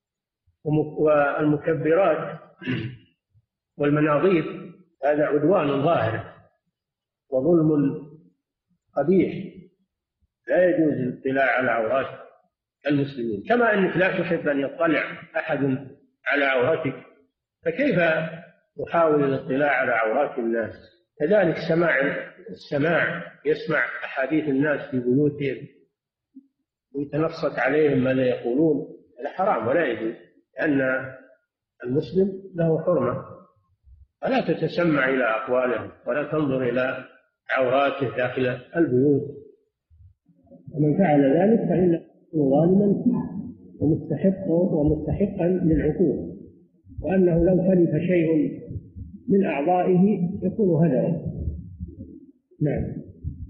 والمكبرات والمناظير. هذا عدوان ظاهر وظلم قبيح، لا يجوز الاطلاع على عورات المسلمين. كما أنك لا تحب أن يطلع أحد على عورتك، فكيف تحاول الاطلاع على عورات الناس؟ كذلك سماع السماع يسمع أحاديث الناس في بيوتهم ويتنصت عليهم ماذا يقولون، هذا حرام ولا يجوز، لأن المسلم له حرمة، فلا تتسمع إلى أقوالهم ولا تنظر إلى عوراته داخل البيوت. ومن فعل ذلك فإنه ظالما ومستحق ومستحقا للعقوبة، وأنه لو تلف شيء من أعضائه يكون هدرا. نعم.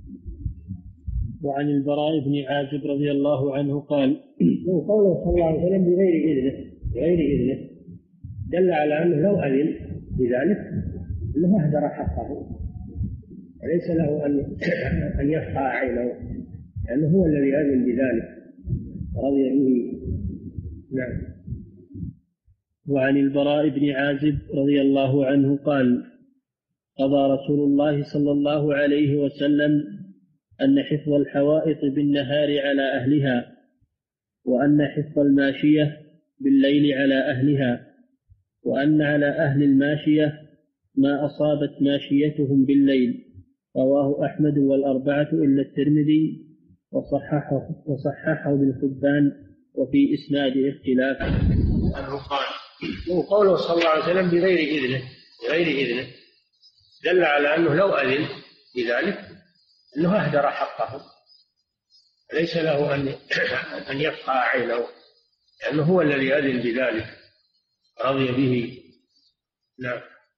وعن البراء بن عازب رضي الله عنه قال: قوله صلى الله عليه وسلم بغير إذنه بغير إذنه دل على أنه لو أذن بذلك أنه أهدر حقه، وليس له أن أن يفقع عينه، لأنه هو الذي أذن بذلك رضي به. نعم. وعن البراء بن عازب رضي الله عنه قال: قضى رسول الله صلى الله عليه وسلم أن حفظ الحوائط بالنهار على أهلها، وأن حفظ الماشية بالليل على أهلها، وأن على أهل الماشية ما أصابت ماشيتهم بالليل. رواه أحمد والأربعة إلا الترمذي، وصححه وصححه ابن حبان، وفي إسناد اختلاف. أنه قال وقوله صلى الله عليه وسلم بغير إذنه بغير إذنه دل على أنه لو أذن بذلك أنه أهدر حقه، ليس له أن أن يفقع عينه، لأنه هو الذي أذن بذلك رضي به. نعم.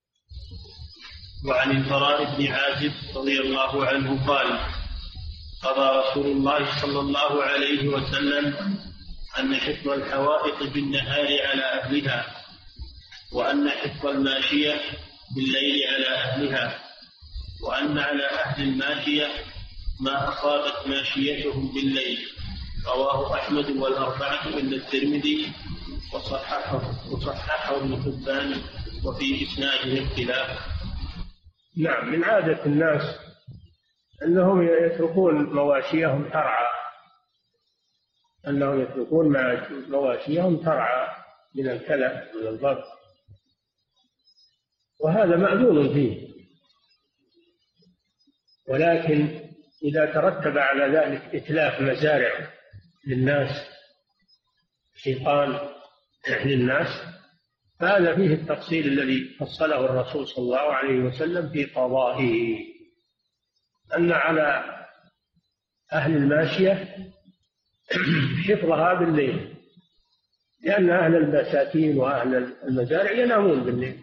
وعن البراء بن عازب رضي الله عنه قال: قضى رسول الله صلى الله عليه وسلم أن حفظ الحوائط بالنهار على أهلها، وأن حفظ الماشية بالليل على أهلها، وأن على أهل الماشية ما أصابت ماشيتهم بالليل. رواه أحمد والأربعة إلا الترمذي، وصححه وصححه ابن حبان، وفي إسناده اختلاف. نعم. من عادة الناس أنهم يتركون مواشيهم ترعى أنهم يتركون مواشيهم ترعى من الكلى من الضرب، وهذا مأذون فيه، ولكن إذا ترتب على ذلك إتلاف مزارع للناس حيطان للناس فهذا فيه التفصيل الذي فصله الرسول صلى الله عليه وسلم في قضائه، أن على أهل الماشية حفظها بالليل، لأن أهل البساتين وأهل المزارع ينامون بالليل،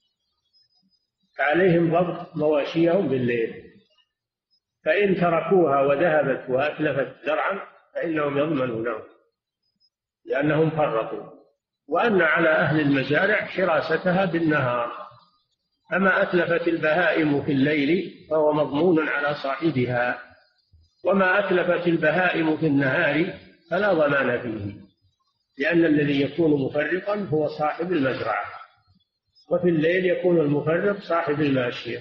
فعليهم ضبط مواشيهم بالليل، فإن تركوها وذهبت وأتلفت زرعا فإنهم يضمنونه لأنهم فرطوا. وأن على أهل المزارع حراستها بالنهار، أما أتلفت البهائم في الليل فهو مضمون على صاحبها، وما أتلفت البهائم في النهار فلا ضمان فيه، لأن الذي يكون مفرطا هو صاحب المزرعة، وفي الليل يكون المفرط صاحب الماشية.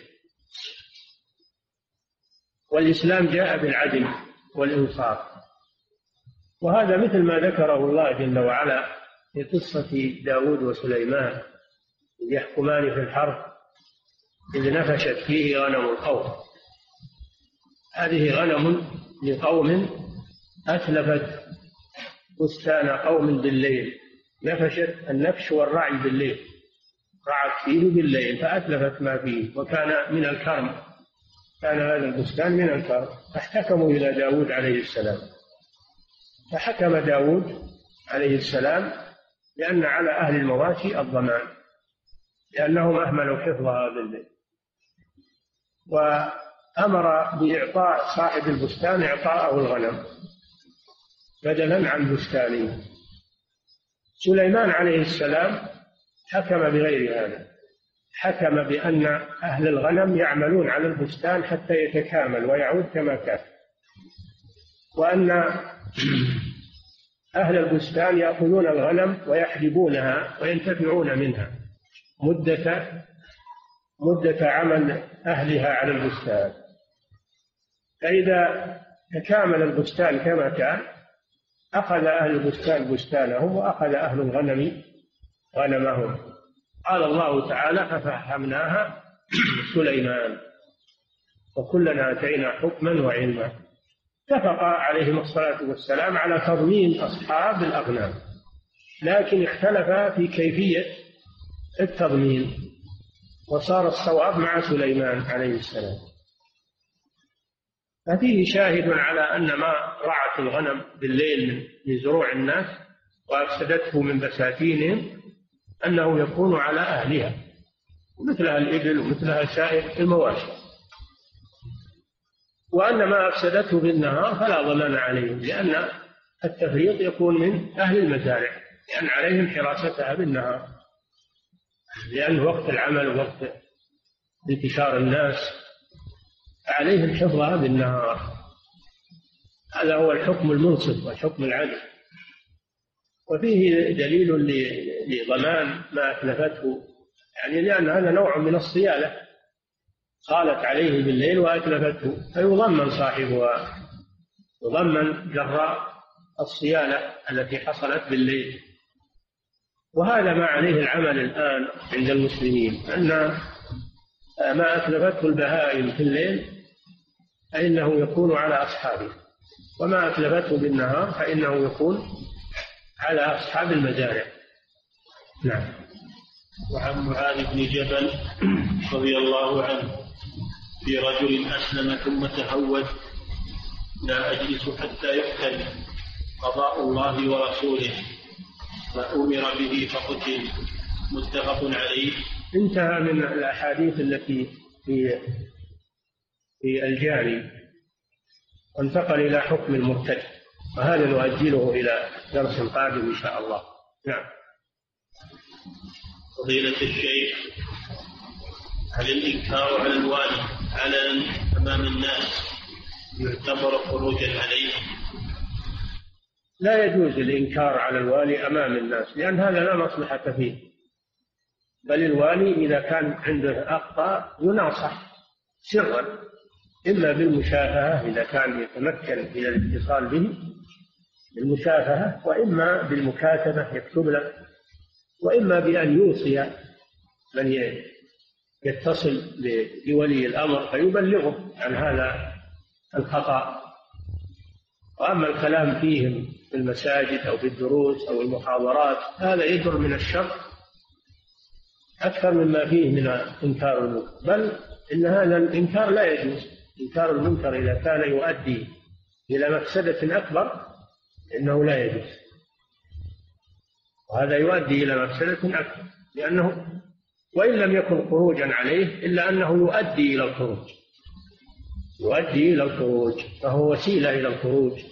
والإسلام جاء بالعدل والإنصاف، وهذا مثل ما ذكره الله جل وعلا في قصة داود وسليمان إذ يحكمان في الحرث إذ نفشت فيه غنم القوم. هذه غنم لقوم أتلفت بستان قوم بالليل، نفشت النفش والرعي بالليل، رعت فيه بالليل فأتلفت ما فيه، وكان من الكرم، كان هذا البستان من الكرم، فاحتكموا إلى داود عليه السلام، فحكم داود عليه السلام لأن على أهل المواشي الضمان لأنهم أهملوا حفظها بالليل، وأمر بإعطاء صاحب البستان إعطاءه الغنم بدلا عن بستانه. سليمان عليه السلام حكم بغير هذا، حكم بأن أهل الغنم يعملون على البستان حتى يتكامل ويعود كما كان، وأن أهل البستان يأخذون الغنم ويحلبونها وينتفعون منها مدة مدة عمل أهلها على البستان، فإذا تكامل البستان كما كان أخذ أهل البستان بستانهم وأخذ أهل الغنم غنمهم. قال الله تعالى: ففهمناها سليمان وكلنا آتينا حكما وعلما. اتفق عليهم الصلاة والسلام على تضمين أصحاب الأغنام، لكن اختلف في كيفية التضمين، وصار الصواب مع سليمان عليه السلام. ففيه شاهد على أن ما رعت الغنم بالليل من زروع الناس وأفسدته من بساتينهم أنه يكون على أهلها، مثلها الإبل ومثلها سائر المواشي، وأن ما أفسدته بالنهار فلا ضمان عليهم، لأن التفريط يكون من أهل المزارع، لأن عليهم حراستها بالنهار، لأن وقت العمل ووقت انتشار الناس عليهم حفظها بالنهار. هذا هو الحكم المنصف والحكم العدل. وفيه دليل لضمان ما أتلفته، يعني لأن هذا نوع من الصيانة، قالت عليه بالليل وأتلفته، فيضمن صاحبها، يضمن جراء الصيانة التي حصلت بالليل. وهذا ما عليه العمل الآن عند المسلمين، أن ما أتلفته البهائم في الليل فإنه يكون على أصحابه، وما أتلفته بالنهار فإنه يكون على أصحاب المزارع. نعم. وعن معاذ بن جبل رضي الله عنه في رجل أسلم ثم تهود: لا أجلس حتى يقتل، قضاء الله ورسوله، فأمر به فقتل. متفق عليه. انتهى من الأحاديث التي في في الجاري، وانتقل إلى حكم المرتد، وهذا نؤجله إلى درس قادم إن شاء الله. نعم. فضيلة الشيخ، هل الإنكار على الوالي علنا أمام الناس يعتبر خروجا عليه؟ لا يجوز الإنكار على الوالي أمام الناس، لأن هذا لا مصلحة فيه، بل الوالي إذا كان عنده أخطاء يناصح سرا، إما بالمشافهة إذا كان يتمكن من الاتصال به بالمشافهة، وإما بالمكاتبة يكتب له، وإما بأن يوصي من يتصل بولي الأمر فيبلغه عن هذا الخطأ. وأما الكلام فيهم في المساجد أو في الدروس أو المحاضرات هذا يجر من الشر أكثر مما فيه من إنكار المنكر، بل إن هذا الإنكار لا يجوز. إنكار المنكر إذا كان يؤدي إلى مفسدة أكبر إنه لا يجوز، وهذا يؤدي إلى مفسدة أكبر، لأنه وإن لم يكن خروجا عليه إلا أنه يؤدي إلى الخروج، يؤدي إلى الخروج، فهو وسيلة إلى الخروج،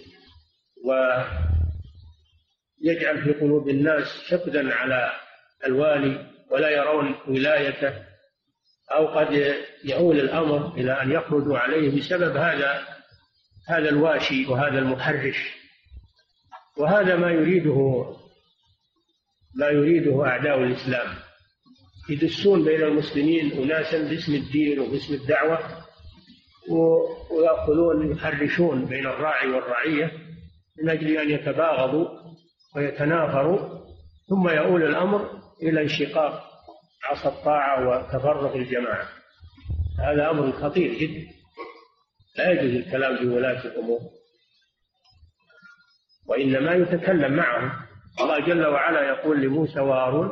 ويجعل في قلوب الناس حقدا على الوالي ولا يرون ولايته، أو قد يؤول الأمر إلى أن يخرجوا عليه بسبب هذا هذا الواشي وهذا المحرش. وهذا ما يريده ما يريده أعداء الإسلام، يدسون بين المسلمين أناسا باسم الدين وباسم الدعوة، ويأخذون يحرشون بين الراعي والرعية من أجل أن يتباغضوا ويتنافروا، ثم يؤول الأمر إلى انشقاق عصا الطاعة وتفرق الجماعة. هذا أمر خطير جدا، لا يجوز الكلام بولاة الأمور، وإنما يتكلم معهم. الله جل وعلا يقول لموسى وهارون: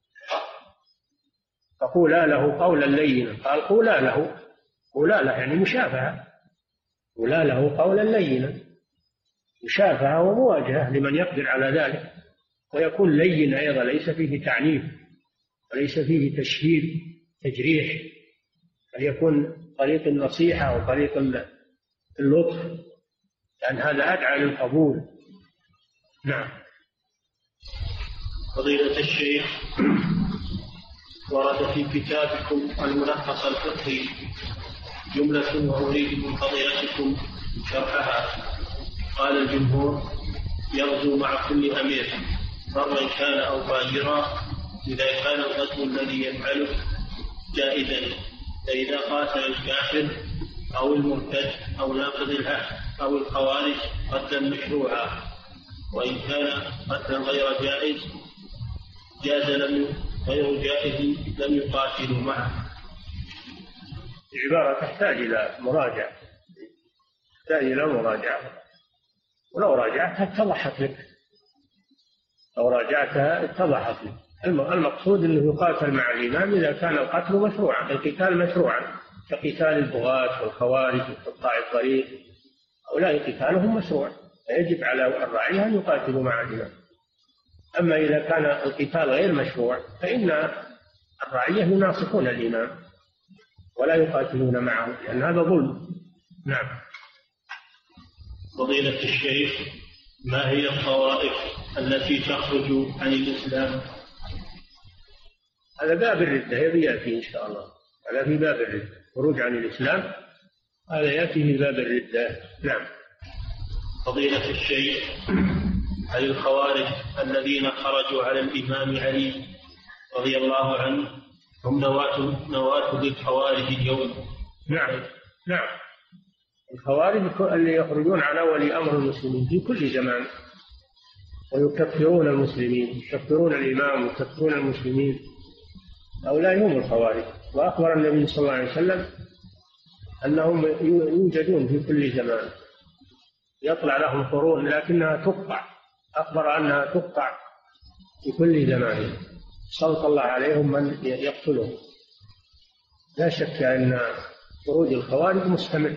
فقولا له قولا لينا. قال قولا له، قولا له يعني مشافهة، قولا له قولا لينا، مشافهة ومواجهة لمن يقدر على ذلك. ويكون لين أيضا، ليس فيه تعنيف وليس فيه تشهير تجريح، بل يكون طريق النصيحة وطريق اللطف، لأن هذا أدعى للقبول. نعم. فضيلة الشيخ، ورد في كتابكم الملخص الفقهي جملة وأريد من فضيلتكم شرحها. قال الجمهور: يغزو مع كل أمير برا كان أو فاجرا، إذا كان الغزو الذي يفعله جائزا، فإذا قاتل الكافر أو المرتد أو ناقض العهد أو الخوارج قتلا مشروعا، وإن كان قتلا غير جائز جاز لم غير جائز لم يقاتلوا معه. العبارة تحتاج إلى مراجعة، تحتاج إلى مراجعة، ولو راجعتها اتضحت لك، لو راجعتها اتضحت لك. المقصود أنه يقاتل مع الإمام إذا كان القتل مشروعا، القتال مشروعا كقتال البغاة والخوارج وقطاع الطريق، هؤلاء قتالهم مشروع، فيجب على الرعية أن يقاتلوا مع الإمام. أما إذا كان القتال غير مشروع فإن الرعية يناصحون الإمام ولا يقاتلون معه، لأن هذا ظلم. نعم. فضيلة الشيخ، ما هي الطوائف التي تخرج عن الإسلام؟ هذا باب الردة يأتي إن شاء الله، هذا في باب الردة، خروج عن الإسلام هذا يأتي في باب الردة. نعم. فضيلة الشيخ، هل الخوارج الذين خرجوا على الإمام علي رضي الله عنه هم نواة نواة للخوارج اليوم؟ نعم نعم، الخوارج اللي يخرجون على ولي أمر المسلمين في كل زمان ويكفرون المسلمين، يكفرون الإمام ويكفرون المسلمين، هؤلاء هم الخوارج. وأخبر النبي صلى الله عليه وسلم أنهم يوجدون في كل زمان، يطلع لهم قرون لكنها تقطع، أخبر أنها تقطع في كل زمان، سلط الله عليهم من يقتلهم. لا شك أن خروج الخوارج مستمر،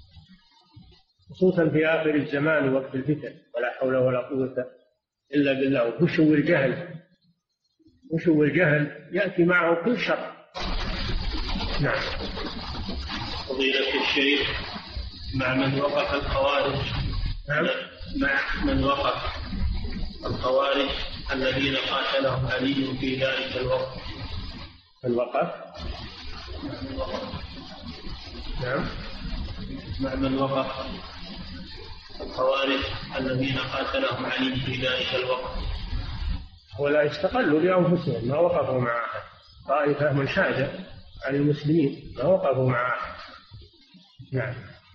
خصوصا في آخر الزمان وقت الفتن، ولا حول ولا قوة إلا بالله. وفشو الجهل، فشو الجهل يأتي معه كل شر. نعم. فضيلة الشيخ، مع من وقف الخوارج نعم. مع من وقف الخوارج الذين قاتلهم علي في ذلك الوقت. الوقف. نعم. مع من وقف الخوارج الذين قاتلهم علي في ذلك الوقت. ولا استقلوا بأنفسهم، ما وقفوا مع أحد، طائفة منحازة عن المسلمين ما وقفوا مع أحد. نعم.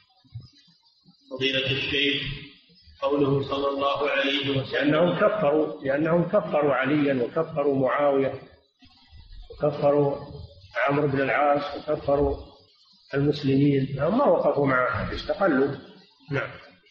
فضيلة الشيخ، قوله صلى الله عليه وسلم لأنهم كفروا لأنهم كفروا عليا وكفروا معاوية وكفروا عمرو بن العاص وكفروا المسلمين، هم ما وقفوا مع أحد، استقلوا. نعم.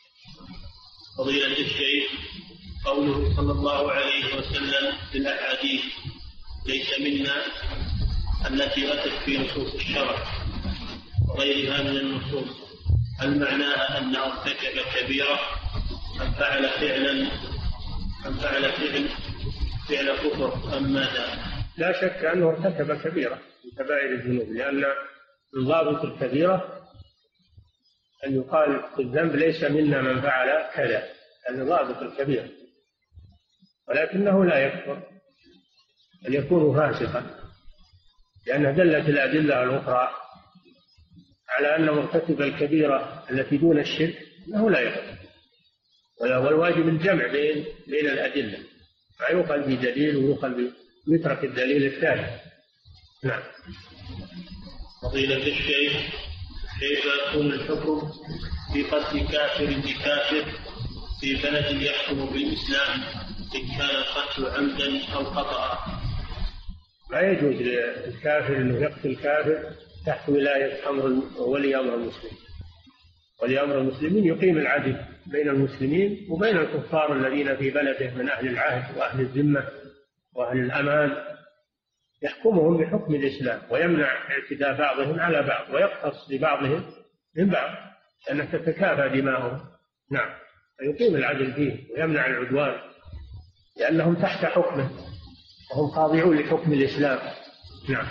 فضيلة الشيخ، قوله صلى الله عليه وسلم في الأحاديث ليس منا التي أتت في نصوص الشرع وغيرها من النصوص، هل معناها أنه ارتكب كبيرة أم فعل فعلا أم فعل فعل فعل كفر أم ماذا؟ لا شك أنه ارتكب كبيرة من كبائر الذنوب، لأن ضابط الكبيرة أن يقال في الذنب ليس منا من فعل كذا، هذا ضابط الكبيرة، ولكنه لا يكفر أن يكون فاسقا، لأن دلت الأدلة الأخرى على أن مرتكب الكبيرة التي دون الشرك أنه لا يكفر، والواجب الجمع بين بين الأدلة، ما يؤخذ بدليل ويؤخذ يترك الدليل الثاني. نعم. فضيلة الشيخ، كيف يكون الحكم في قتل كافر بكافر في بلد يحكم بالإسلام إن كان القتل عمدا أو خطأ؟ ما يجوز للكافر أنه يقتل كافر تحت ولاية أمر ولي أمر المسلمين. ولي أمر المسلمين يقيم العدل بين المسلمين وبين الكفار الذين في بلده من أهل العهد وأهل الذمة وأهل الأمان، يحكمهم بحكم الإسلام ويمنع اعتداء بعضهم على بعض ويقتص لبعضهم من بعض، لأنها تتكافى دماؤهم. نعم. فيقيم العدل فيه ويمنع العدوان، لأنهم تحت حكمه وهم خاضعون لحكم الإسلام. نعم.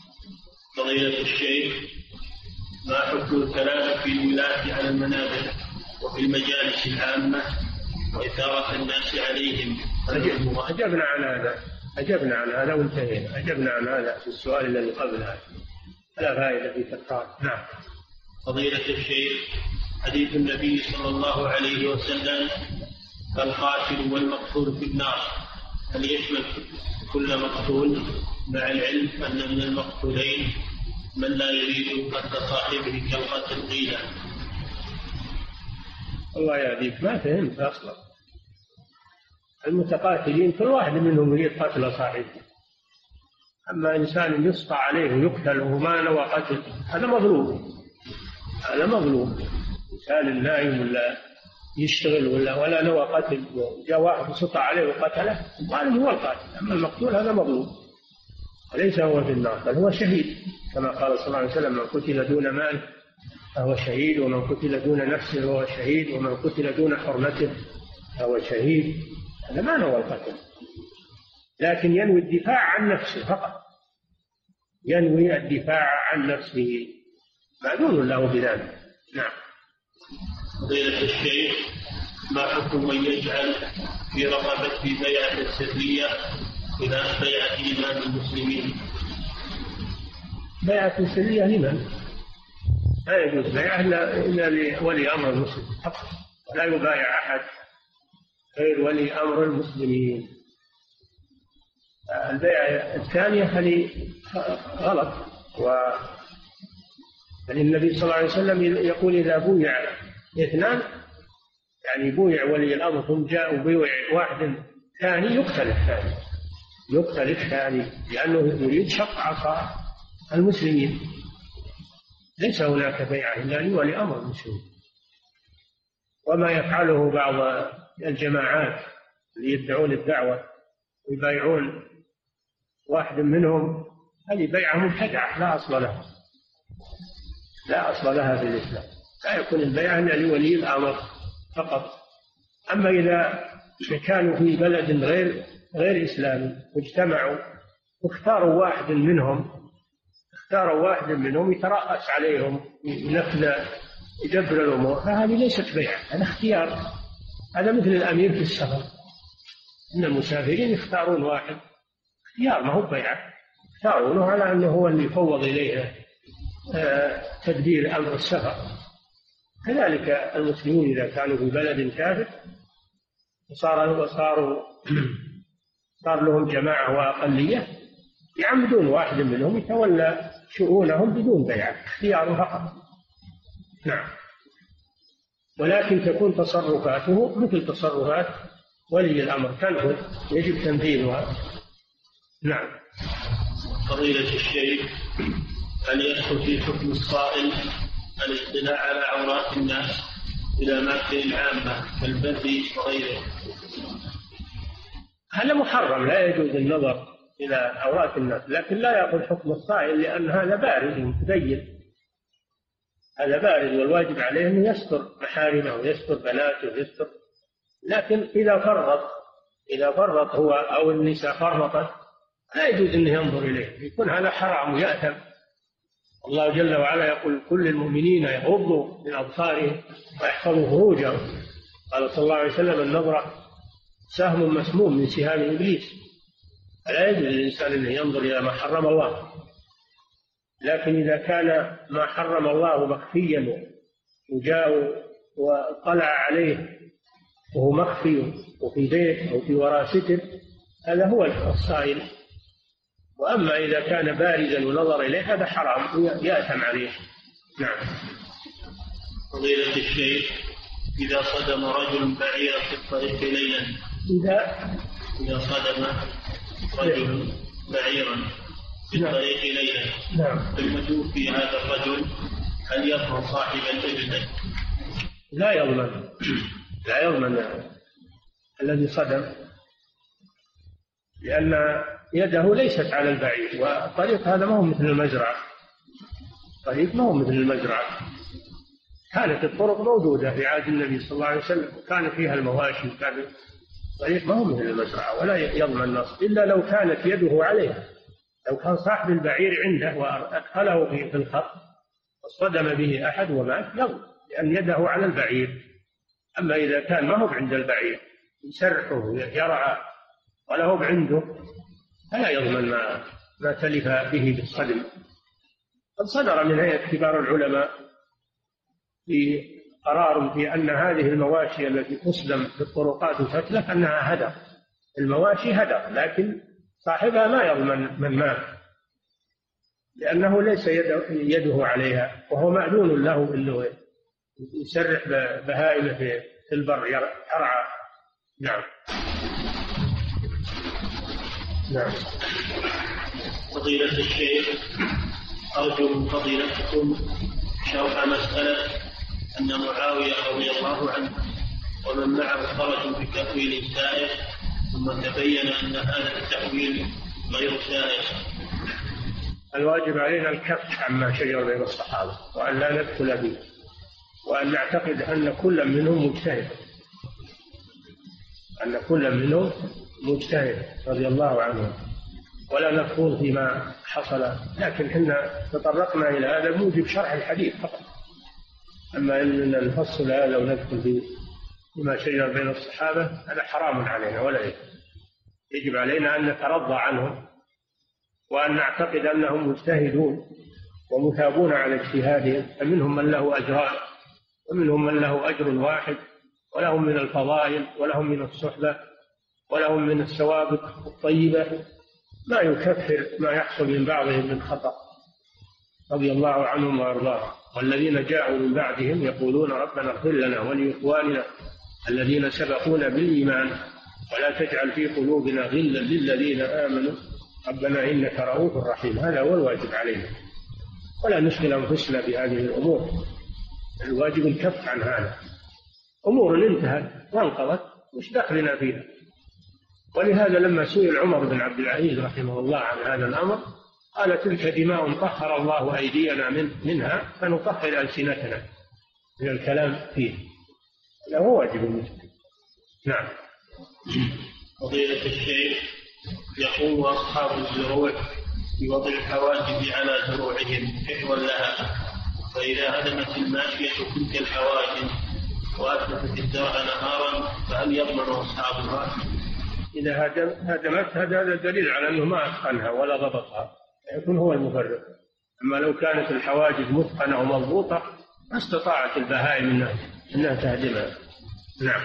فضيلة الشيخ، ما حكم الكلام في الولاة على المنابر وفي المجالس العامة وإثارة الناس عليهم؟ أجبنا عن هذا أجبنا عن هذا وانتهينا، أجبنا عن هذا في السؤال الذي قبل هذا، لا فائدة في تكرار. نعم. فضيلة الشيخ، حديث النبي صلى الله عليه وسلم القاتل والمقتول في النار، هل يشمل كل مقتول مع العلم أن من المقتولين من لا يريد قتل صاحبه كالقتل قيل؟ الله يهديك، ما فهمت أصلا. المتقاتلين كل واحد منهم يريد قتل صاحبه، أما إنسان يسطى عليه ويقتل وما نوى قتل هذا مظلوم، هذا مظلوم. إنسان نايم ولا يشتغل ولا ولا نوى قتل جاء واحد سطى عليه وقتله الظالم هو القاتل، أما المقتول هذا مظلوم وليس هو في النار بل هو شهيد، كما قال صلى الله عليه وسلم: من قتل دون مال فهو شهيد، ومن قتل دون نفسه فهو شهيد، ومن قتل دون حرمته فهو شهيد. هذا ما نوى القتل، لكن ينوي الدفاع عن نفسه فقط، ينوي الدفاع عن نفسه معذور له بذلك. نعم. فضيلة الشيخ، ما حكم من يجعل في رقبته بيعة سرية خلاف بيعة إمام المسلمين؟ بيعة سرية لمن؟ لا يجوز بيعة إلا لولي أمر المسلم فقط، ولا يبايع أحد غير ولي أمر المسلمين. البيعة الثانية هذه غلط، والنبي صلى الله عليه وسلم يقول: إذا بويع اثنان، يعني بويع ولي الأمر ثم جاء وبيوع واحد ثاني، يقتل الثاني، يقتل الثاني لأنه يريد شق عصا المسلمين. ليس هناك بيعة إلا لولي أمر المسلمين. وما يفعله بعض الجماعات اللي يدعون الدعوة ويبايعون واحد منهم، هذه بيعة مبتدعة لا أصل لها، لا أصل لها في الإسلام. لا يكون البيعة إلا لولي الأمر فقط. أما إذا كانوا في بلد غير غير إسلامي واجتمعوا واختاروا واحد منهم اختاروا واحد منهم يترأس عليهم ينفذ يدبر الأمور، فهذه ليست بيعة، هذا اختيار. هذا مثل الأمير في السفر، إن المسافرين يختارون واحد اختيار، ما هو بيعة، يختارونه على أنه هو اللي يفوض إليه تدبير أمر السفر. كذلك المسلمون إذا كانوا في بلد كافر وصاروا وصاروا صار لهم جماعة وأقلية، يعمدون واحد منهم يتولى شؤونهم بدون بيعة، اختياره فقط. نعم. ولكن تكون تصرفاته مثل تصرفات ولي الأمر، تنفذ يجب تنفيذها. نعم. فضيلة الشيخ، هل يدخل في حكم الصائل الاطلاع على عورات الناس إلى أماكن عامة كالبر وغيره؟ هذا محرم، لا يجوز النظر إلى عورات الناس، لكن لا يأخذ حكم الصائل لأن هذا بارز متبين، هذا بارز، والواجب عليه أن يستر محارمه ويستر بناته ويستر. لكن إذا فرط إذا فرط هو أو النساء فرطت لا يجوز أنه ينظر إليه، يكون هذا حرام ويأثم. الله جل وعلا يقول: كل المؤمنين يغضوا من أبصارهم ويحفظوا فروجهم. قال صلى الله عليه وسلم: النظرة سهم مسموم من سهام إبليس. لا يجوز للإنسان أن ينظر إلى ما حرم الله، لكن إذا كان ما حرم الله مخفيا وجاء وطلع عليه وهو مخفي وفي بيت أو في وراء ستر، هذا هو الصائل. وأما إذا كان بارزا ونظر إليه هذا حرام يأثم عليه. نعم. فضيلة الشيخ، إذا صدم رجل بعيرا في الطريق ليلا إذا إذا صدم رجل بعيرا في الطريق ليلا نعم. ثم توفي هذا الرجل، هل يضمن صاحب الإبل؟ لا يضمن، لا يضمن الذي صدم، لأن يده ليست على البعير، والطريق هذا ما هو مثل المزرعة، الطريق ما هو مثل المزرعة. كانت الطرق موجودة في عهد النبي صلى الله عليه وسلم، كان فيها المواشي، كان الطريق ما هو مثل المزرعة، ولا يضمن نص إلا لو كانت يده عليها. لو كان صاحب البعير عنده وأدخله في الخط وصدم به أحد ومات يضمن، لأن يده على البعير. أما إذا كان ما هو عند البعير يسرحه يرعى ولا هو عنده، فلا يضمن ما, ما تلف به بالصدم. قد صدر من هيئة كبار العلماء في قرار في أن هذه المواشي التي تصدم في الطرقات وتتلف أنها هدر، المواشي هدر، لكن صاحبها ما يضمن من مات، لأنه ليس يده عليها، وهو مأذون له أنه يسرح بهائمه في البر يرعى. نعم. نعم. فضيلة الشيخ، أرجو من فضيلتكم شرح مسألة أن معاوية رضي الله عنه ومن معه خرجوا بتأويل سائغ ثم تبين أن هذا التأويل غير سائغ. الواجب علينا الكف عما شجر بين الصحابة وأن لا ندخل به، وأن نعتقد أن كل منهم مجتهد، أن كل منهم مجتهد رضي الله عنهم، ولا نخوض فيما حصل. لكن احنا تطرقنا إلى هذا موجب شرح الحديث فقط، أما أننا نفصل هذا وندخل في فيما شجر بين الصحابة هذا حرام علينا ولا يجب. يجب علينا أن نترضى عنهم وأن نعتقد أنهم مجتهدون ومثابون على اجتهادهم، فمنهم من له أجران ومنهم من له أجر واحد، ولهم من الفضائل ولهم من الصحبة ولهم من الثوابت الطيبة ما يكفر ما يحصل من بعضهم من خطأ رضي الله عنهم وأرضاهم. والذين جاءوا من بعدهم يقولون ربنا اغفر لنا ولإخواننا الذين سبقونا بالإيمان ولا تجعل في قلوبنا غلا للذين آمنوا ربنا إنك رؤوف رحيم. هذا هو الواجب علينا، ولا نشغل أنفسنا بهذه الأمور. الواجب الكف عن هذا. أمور انتهت وانقضت مش دخلنا فيها. ولهذا لما سئل عمر بن عبد العزيز رحمه الله عن هذا الأمر قال تلك دماء طهر الله أيدينا من منها فنطهر ألسنتنا من الكلام فيه. هذا هو واجب المسلم. نعم. فضيلة الشيخ، يقوم أصحاب الزروع بوضع الحواجز على زروعهم حفظا لها، فإذا هدمت الماشية تلك الحواجز وأتلفت الزرع نهارا فهل يضمن أصحابها؟ إذا هدمت هذا دليل على أنه ما أتقنها ولا ضبطها، يكون هو المفرط. أما لو كانت الحواجز متقنة ومضبوطة ما استطاعت البهائم أنها تهدمها. نعم.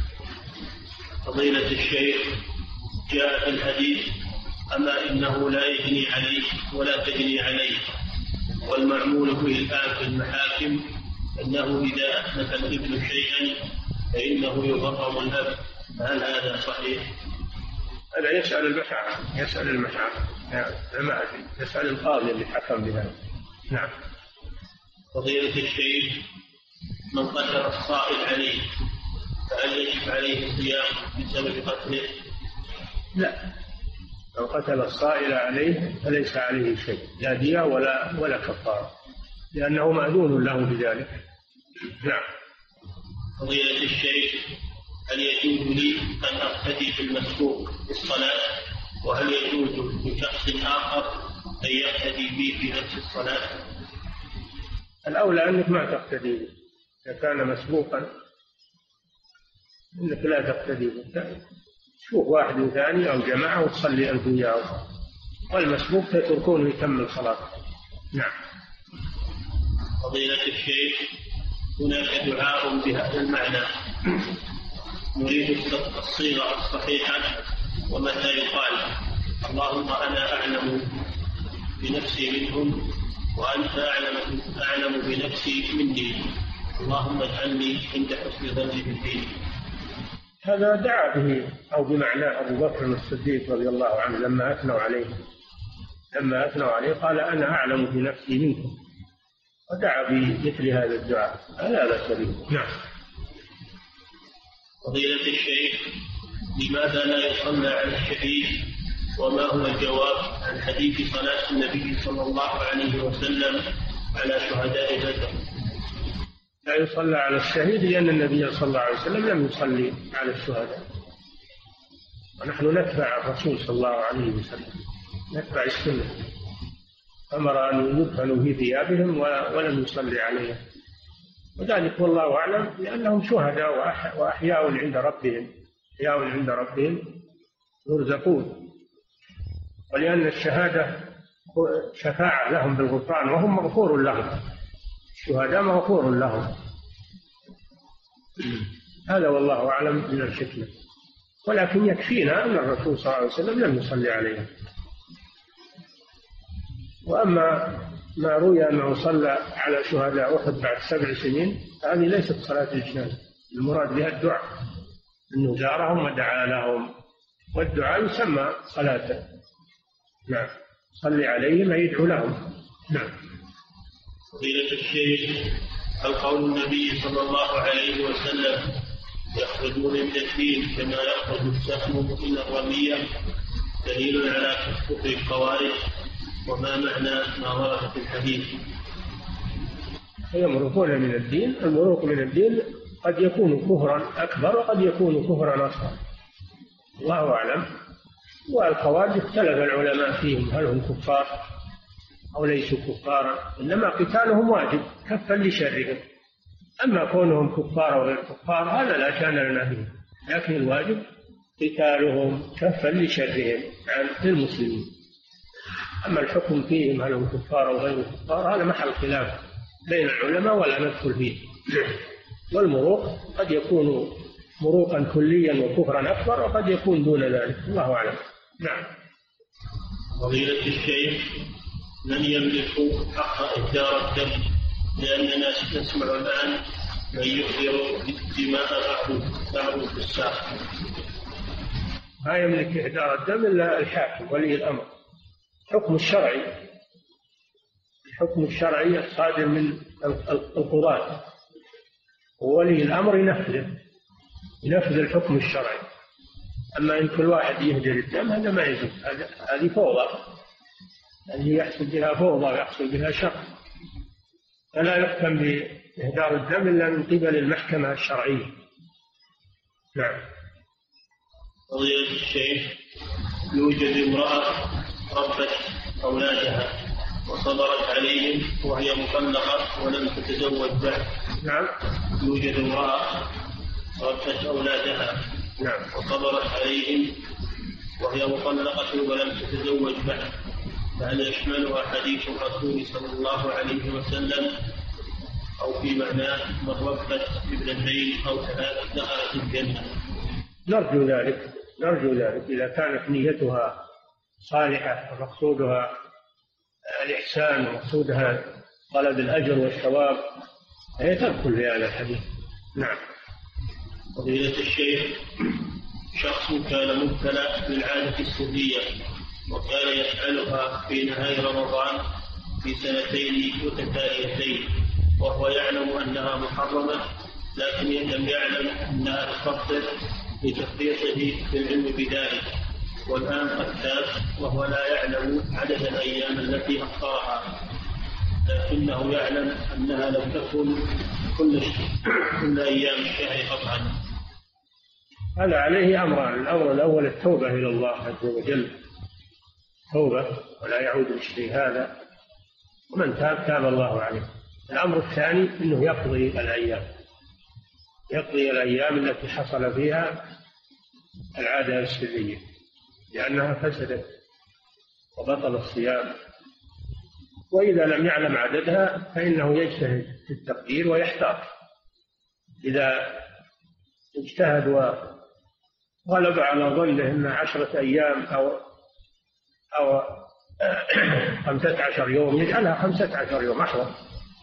فضيلة الشيخ، جاء في الحديث أما إنه لا يجني عليه ولا تجني عليه، والمعمول به الآن في المحاكم أنه إذا أحدث الابن شيئا فإنه يغرم الأب، هل هذا صحيح؟ هذا يسأل المحاكم، يسأل المحاكم ما أدري، يسأل القاضي اللي حكم بهذا. نعم. فضيلة الشيخ، من قتل الصائل عليه فهل يجب عليه الصيام بسبب قتله؟ لا، لو قتل الصائل عليه فليس عليه شيء، لا دية ولا ولا كفارة، لأنه مأذون له بذلك. نعم. فضيلة الشيخ، هل يجوز لي أن أقتدي في المسبوق في الصلاة؟ وهل يجوز لشخص آخر أن يقتدي بي في نفس الصلاة؟ الأولى أنك ما تقتدي به، إذا كان مسبوقا إنك لا تقتدي به، شوف واحد ثاني أو جماعة وتصلي أنت وياه، والمسبوق تتركونه يكمل صلاته. نعم. فضيلة الشيخ، هناك دعاء بهذا المعنى نريد الصيغة الصحيحة ومتى يقال اللهم أنا أعلم بنفسي منهم وأنت أعلم أعلم بنفسي مني، اللهم اجعلني عند حسن ظني بالدين. هذا دعا به أو بمعنى أبو بكر الصديق رضي الله عنه لما أثنوا عليه لما أثنوا عليه قال أنا أعلم بنفسي منكم، ودعا بمثل هذا الدعاء. هذا سبيل. نعم. فضيلة الشيخ، لماذا لا يصلى على الشهيد؟ وما هو الجواب عن حديث صلاة النبي صلى الله عليه وسلم على شهداء بدر؟ لا يصلى على الشهيد لأن النبي صلى الله عليه وسلم لم يصلي على الشهداء، ونحن نتبع الرسول صلى الله عليه وسلم، نتبع السنة، أمر أن يدفنوا في ثيابهم ولم يصلي عليهم، وذلك والله أعلم لأنهم شهداء وأحياء عند ربهم أحياء عند ربهم يرزقون، ولأن الشهادة شفاعة لهم بالغفران وهم مغفور لهم، الشهداء مغفور لهم. هذا والله أعلم من الحكمة، ولكن يكفينا أن الرسول صلى الله عليه وسلم لم يصلي عليهم. وأما ما روي أنه صلى على شهداء أحد بعد سبع سنين هذه ليست صلاة الجنازة، المراد بها الدعاء، أنه زارهم ودعا لهم، والدعاء يسمى صلاة. نعم. صل عليهم أي ادعو لهم. نعم. فضيلة الشيخ، هل قول النبي صلى الله عليه وسلم يخرجون من الدين كما يخرج السهم من الرمية دليل على كفر الخوارج؟ وما معنى ما ورد في الحديث؟ يمرقون من الدين. المروق من الدين قد يكون كفرا أكبر وقد يكون كفرا أصغر، الله أعلم. والخوارج اختلف العلماء فيهم هل هم كفار أو ليسوا كفارا، إنما قتالهم واجب كفا لشرهم. أما كونهم كفار أو غير كفار هذا لا شأن لنا به، لكن الواجب قتالهم كفا لشرهم عن المسلمين. أما الحكم فيهم هل هم كفار أو غير كفار هذا محل خلاف بين العلماء ولا ندخل فيه. والمروق قد يكون مروقا كليا وكفرا أكبر وقد يكون دون ذلك، الله أعلم. نعم. فضيلة الشيخ، من يملك حق إهدار الدم؟ لأننا نسمع الآن من يهدر دماء بعض في الساحة. ما يملك إهدار الدم إلا الحاكم ولي الأمر. الحكم الشرعي الحكم الشرعي الصادر من القضاة، وولي الأمر ينفذ ينفذ الحكم الشرعي. أما إن كل واحد يهدر الدم هذا ما يجوز، هذه فوضى، هذه يحصل بها فوضى ويحصل بها شر. فلا يحكم بإهدار الدم إلا من قبل المحكمة الشرعية. نعم. فضيلة الشيخ، يوجد امرأة ربت أولادها وصبرت عليهم وهي مطلقة ولم تتزوج بعد. نعم. يوجد امرأة ربت أولادها نعم. وصبرت عليهم وهي مطلقة ولم تتزوج بعد، فهل يشملها حديث الرسول صلى الله عليه وسلم أو في معناه من ربت ابنتين أو ثلاث دخلت الجنة؟ نرجو ذلك نرجو ذلك إذا كانت نيتها صالحة ومقصودها الإحسان ومقصودها طلب الأجر والثواب هي تدخل في هذا الحديث. نعم. فضيلة الشيخ، شخص كان مبتلى بالعادة السرية وكان يفعلها في نهاية رمضان في سنتين متتاليتين وهو يعلم أنها محرمة، لكن لم يعلم أنها تخطط لتخطيطه بالعلم بذلك، والآن قد تاب وهو لا يعلم عدد الأيام التي أخطأها، لكنه يعلم أنها لم تكن كل, كل أيام الشهر قطعا. هذا عليه أمران: الأمر الأول التوبة إلى الله عز وجل، توبة ولا يعود لشيء هذا، ومن تاب تاب الله عليه. الأمر الثاني أنه يقضي الأيام يقضي الأيام التي حصل فيها العادة السرية، لأنها فسدت وبطل الصيام. وإذا لم يعلم عددها فإنه يجتهد في التقدير ويحتاط. إذا اجتهد وغلب على ظنه أن عشرة أيام أو أو خمسة عشر يوم يجعلها خمسة عشر يوم أحوط،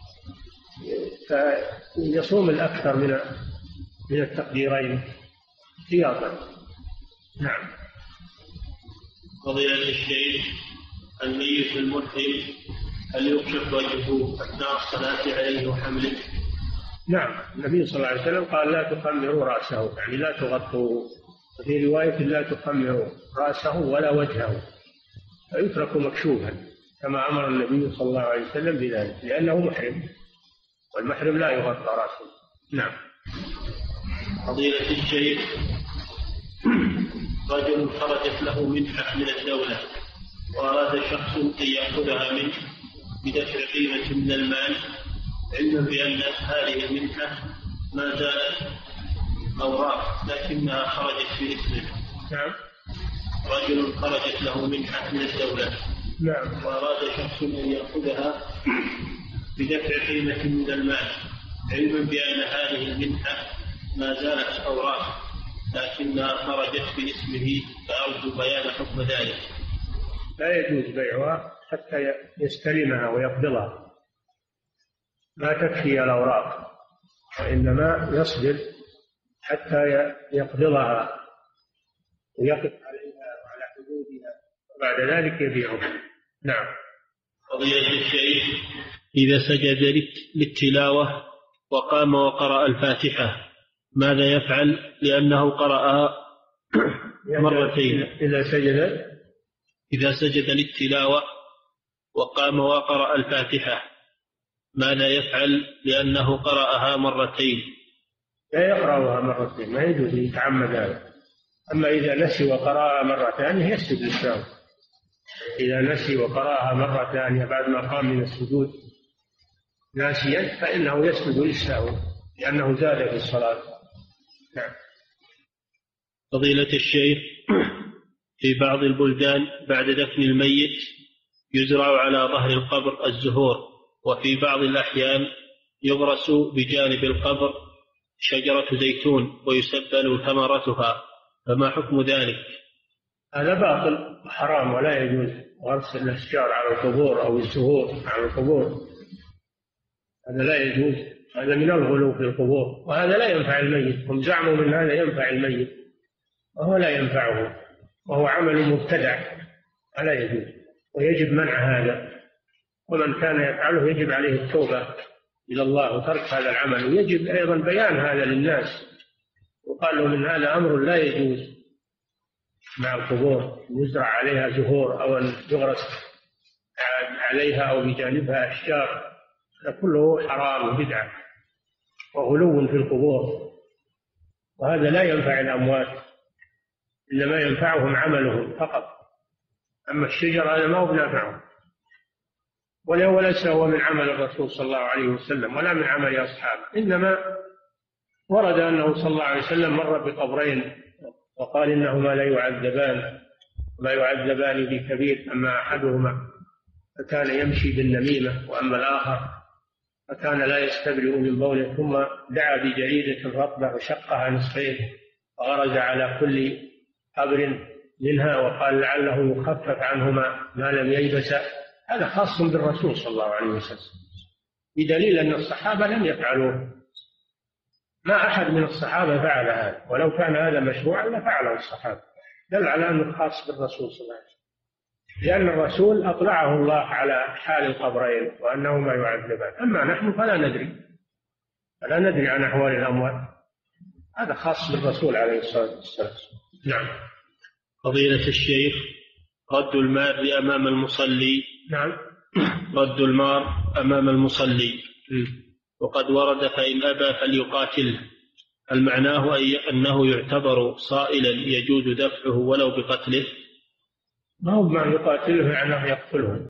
فيصوم الأكثر من من التقديرين احتياطا. نعم. فضيلة الشيخ، الميت المحرم هل يكشف وجهه أثناء الصلاة عليه وحمله؟ نعم. النبي صلى الله عليه وسلم قال: لا تخمروا رأسه، يعني لا تغطوا. في رواية: لا تخمروا رأسه ولا وجهه، فيترك مكشوفا كما أمر النبي صلى الله عليه وسلم بذلك، لأنه محرم، والمحرم لا يغطى رأسه. نعم. فضيلة الشيخ، رجل خرجت له منحة من الدولة وأراد شخص أن يأخذها منه بدفع قيمة من المال، علما بأن هذه المنحة ما زالت أوراق لكنها خرجت باسمه. نعم. رجل خرجت له منحة من الدولة نعم. وأراد شخص أن يأخذها بدفع قيمة من المال، علما بأن هذه المنحة ما زالت أوراق لكنها خرجت باسمه، فأرجو بيان حكم ذلك. لا يجوز بيعها حتى يستلمها ويقبضها، ما تكفي الأوراق، وإنما يصبر حتى يقبضها ويقف عليها وعلى حدودها، وبعد ذلك يبيعها. نعم. فضيلة الشيخ، إذا سجد للتلاوة وقام وقرأ الفاتحة ماذا يفعل؟ لأنه قرأها مرتين. إذا سجد إذا سجد للتلاوة وقام وقرأ الفاتحة ماذا يفعل؟ لأنه قرأها مرتين. لا يقرأها مرتين، ما يجوز يتعمد هذا. أما إذا نسي وقرأها مرة ثانية يسجد للسهو. إذا نسي وقرأها مرة ثانية بعد ما قام من السجود ناسيا فإنه يسجد للسهو لأنه زاد في الصلاة. نعم. فضيلة الشيخ، في بعض البلدان بعد دفن الميت يزرع على ظهر القبر الزهور، وفي بعض الأحيان يغرس بجانب القبر شجرة زيتون ويسبل ثمرتها، فما حكم ذلك؟ هذا باطل حرام، ولا يجوز غرس الأشجار على القبور أو الزهور على القبور، هذا لا يجوز، هذا من الغلو في القبور، وهذا لا ينفع الميت. هم زعموا من هذا ينفع الميت وهو لا ينفعه، وهو عمل مبتدع ولا يجوز، ويجب منع هذا. ومن كان يفعله يجب عليه التوبة إلى الله وترك هذا العمل، ويجب أيضا بيان هذا للناس وقال لهم إن هذا أمر لا يجوز مع القبور، يزرع عليها زهور أو أن يغرس عليها أو بجانبها أشجار، كله حرام وبدعة وغلو في القبور، وهذا لا ينفع الأموات، إنما ينفعهم عملهم فقط. أما الشجر هذا ما هو بنافعهم، وليس هو من عمل الرسول صلى الله عليه وسلم ولا من عمل أصحابه، إنما ورد أنه صلى الله عليه وسلم مر بقبرين وقال إنهما لا يعذبان ولا يعذبان بكبير، أما أحدهما فكان يمشي بالنميمة وأما الآخر فكان لا يستبرئ من بوله، ثم دعا بجريدة رطبة وشقها نصفين وغرز على كل قبر منها وقال لعله يخفف عنهما ما لم ييبس. هذا خاص بالرسول صلى الله عليه وسلم، بدليل أن الصحابة لم يفعلوه، ما أحد من الصحابة فعل هذا، ولو كان هذا مشروعا لفعله الصحابة، دل على أنه خاص بالرسول صلى الله عليه وسلم، لأن الرسول أطلعه الله على حال القبرين وأنهما يعذبان، أما نحن فلا ندري فلا ندري عن أحوال الأموات، هذا خاص بالرسول عليه الصلاة والسلام. نعم. فضيلة الشيخ، رد المال أمام المصلي. نعم. رد المال أمام المصلي وقد ورد فإن أبى فليقاتله، هل معناه أنه يعتبر صائلا يجوز دفعه ولو بقتله؟ ما هو ما يقاتله يعني يقتله.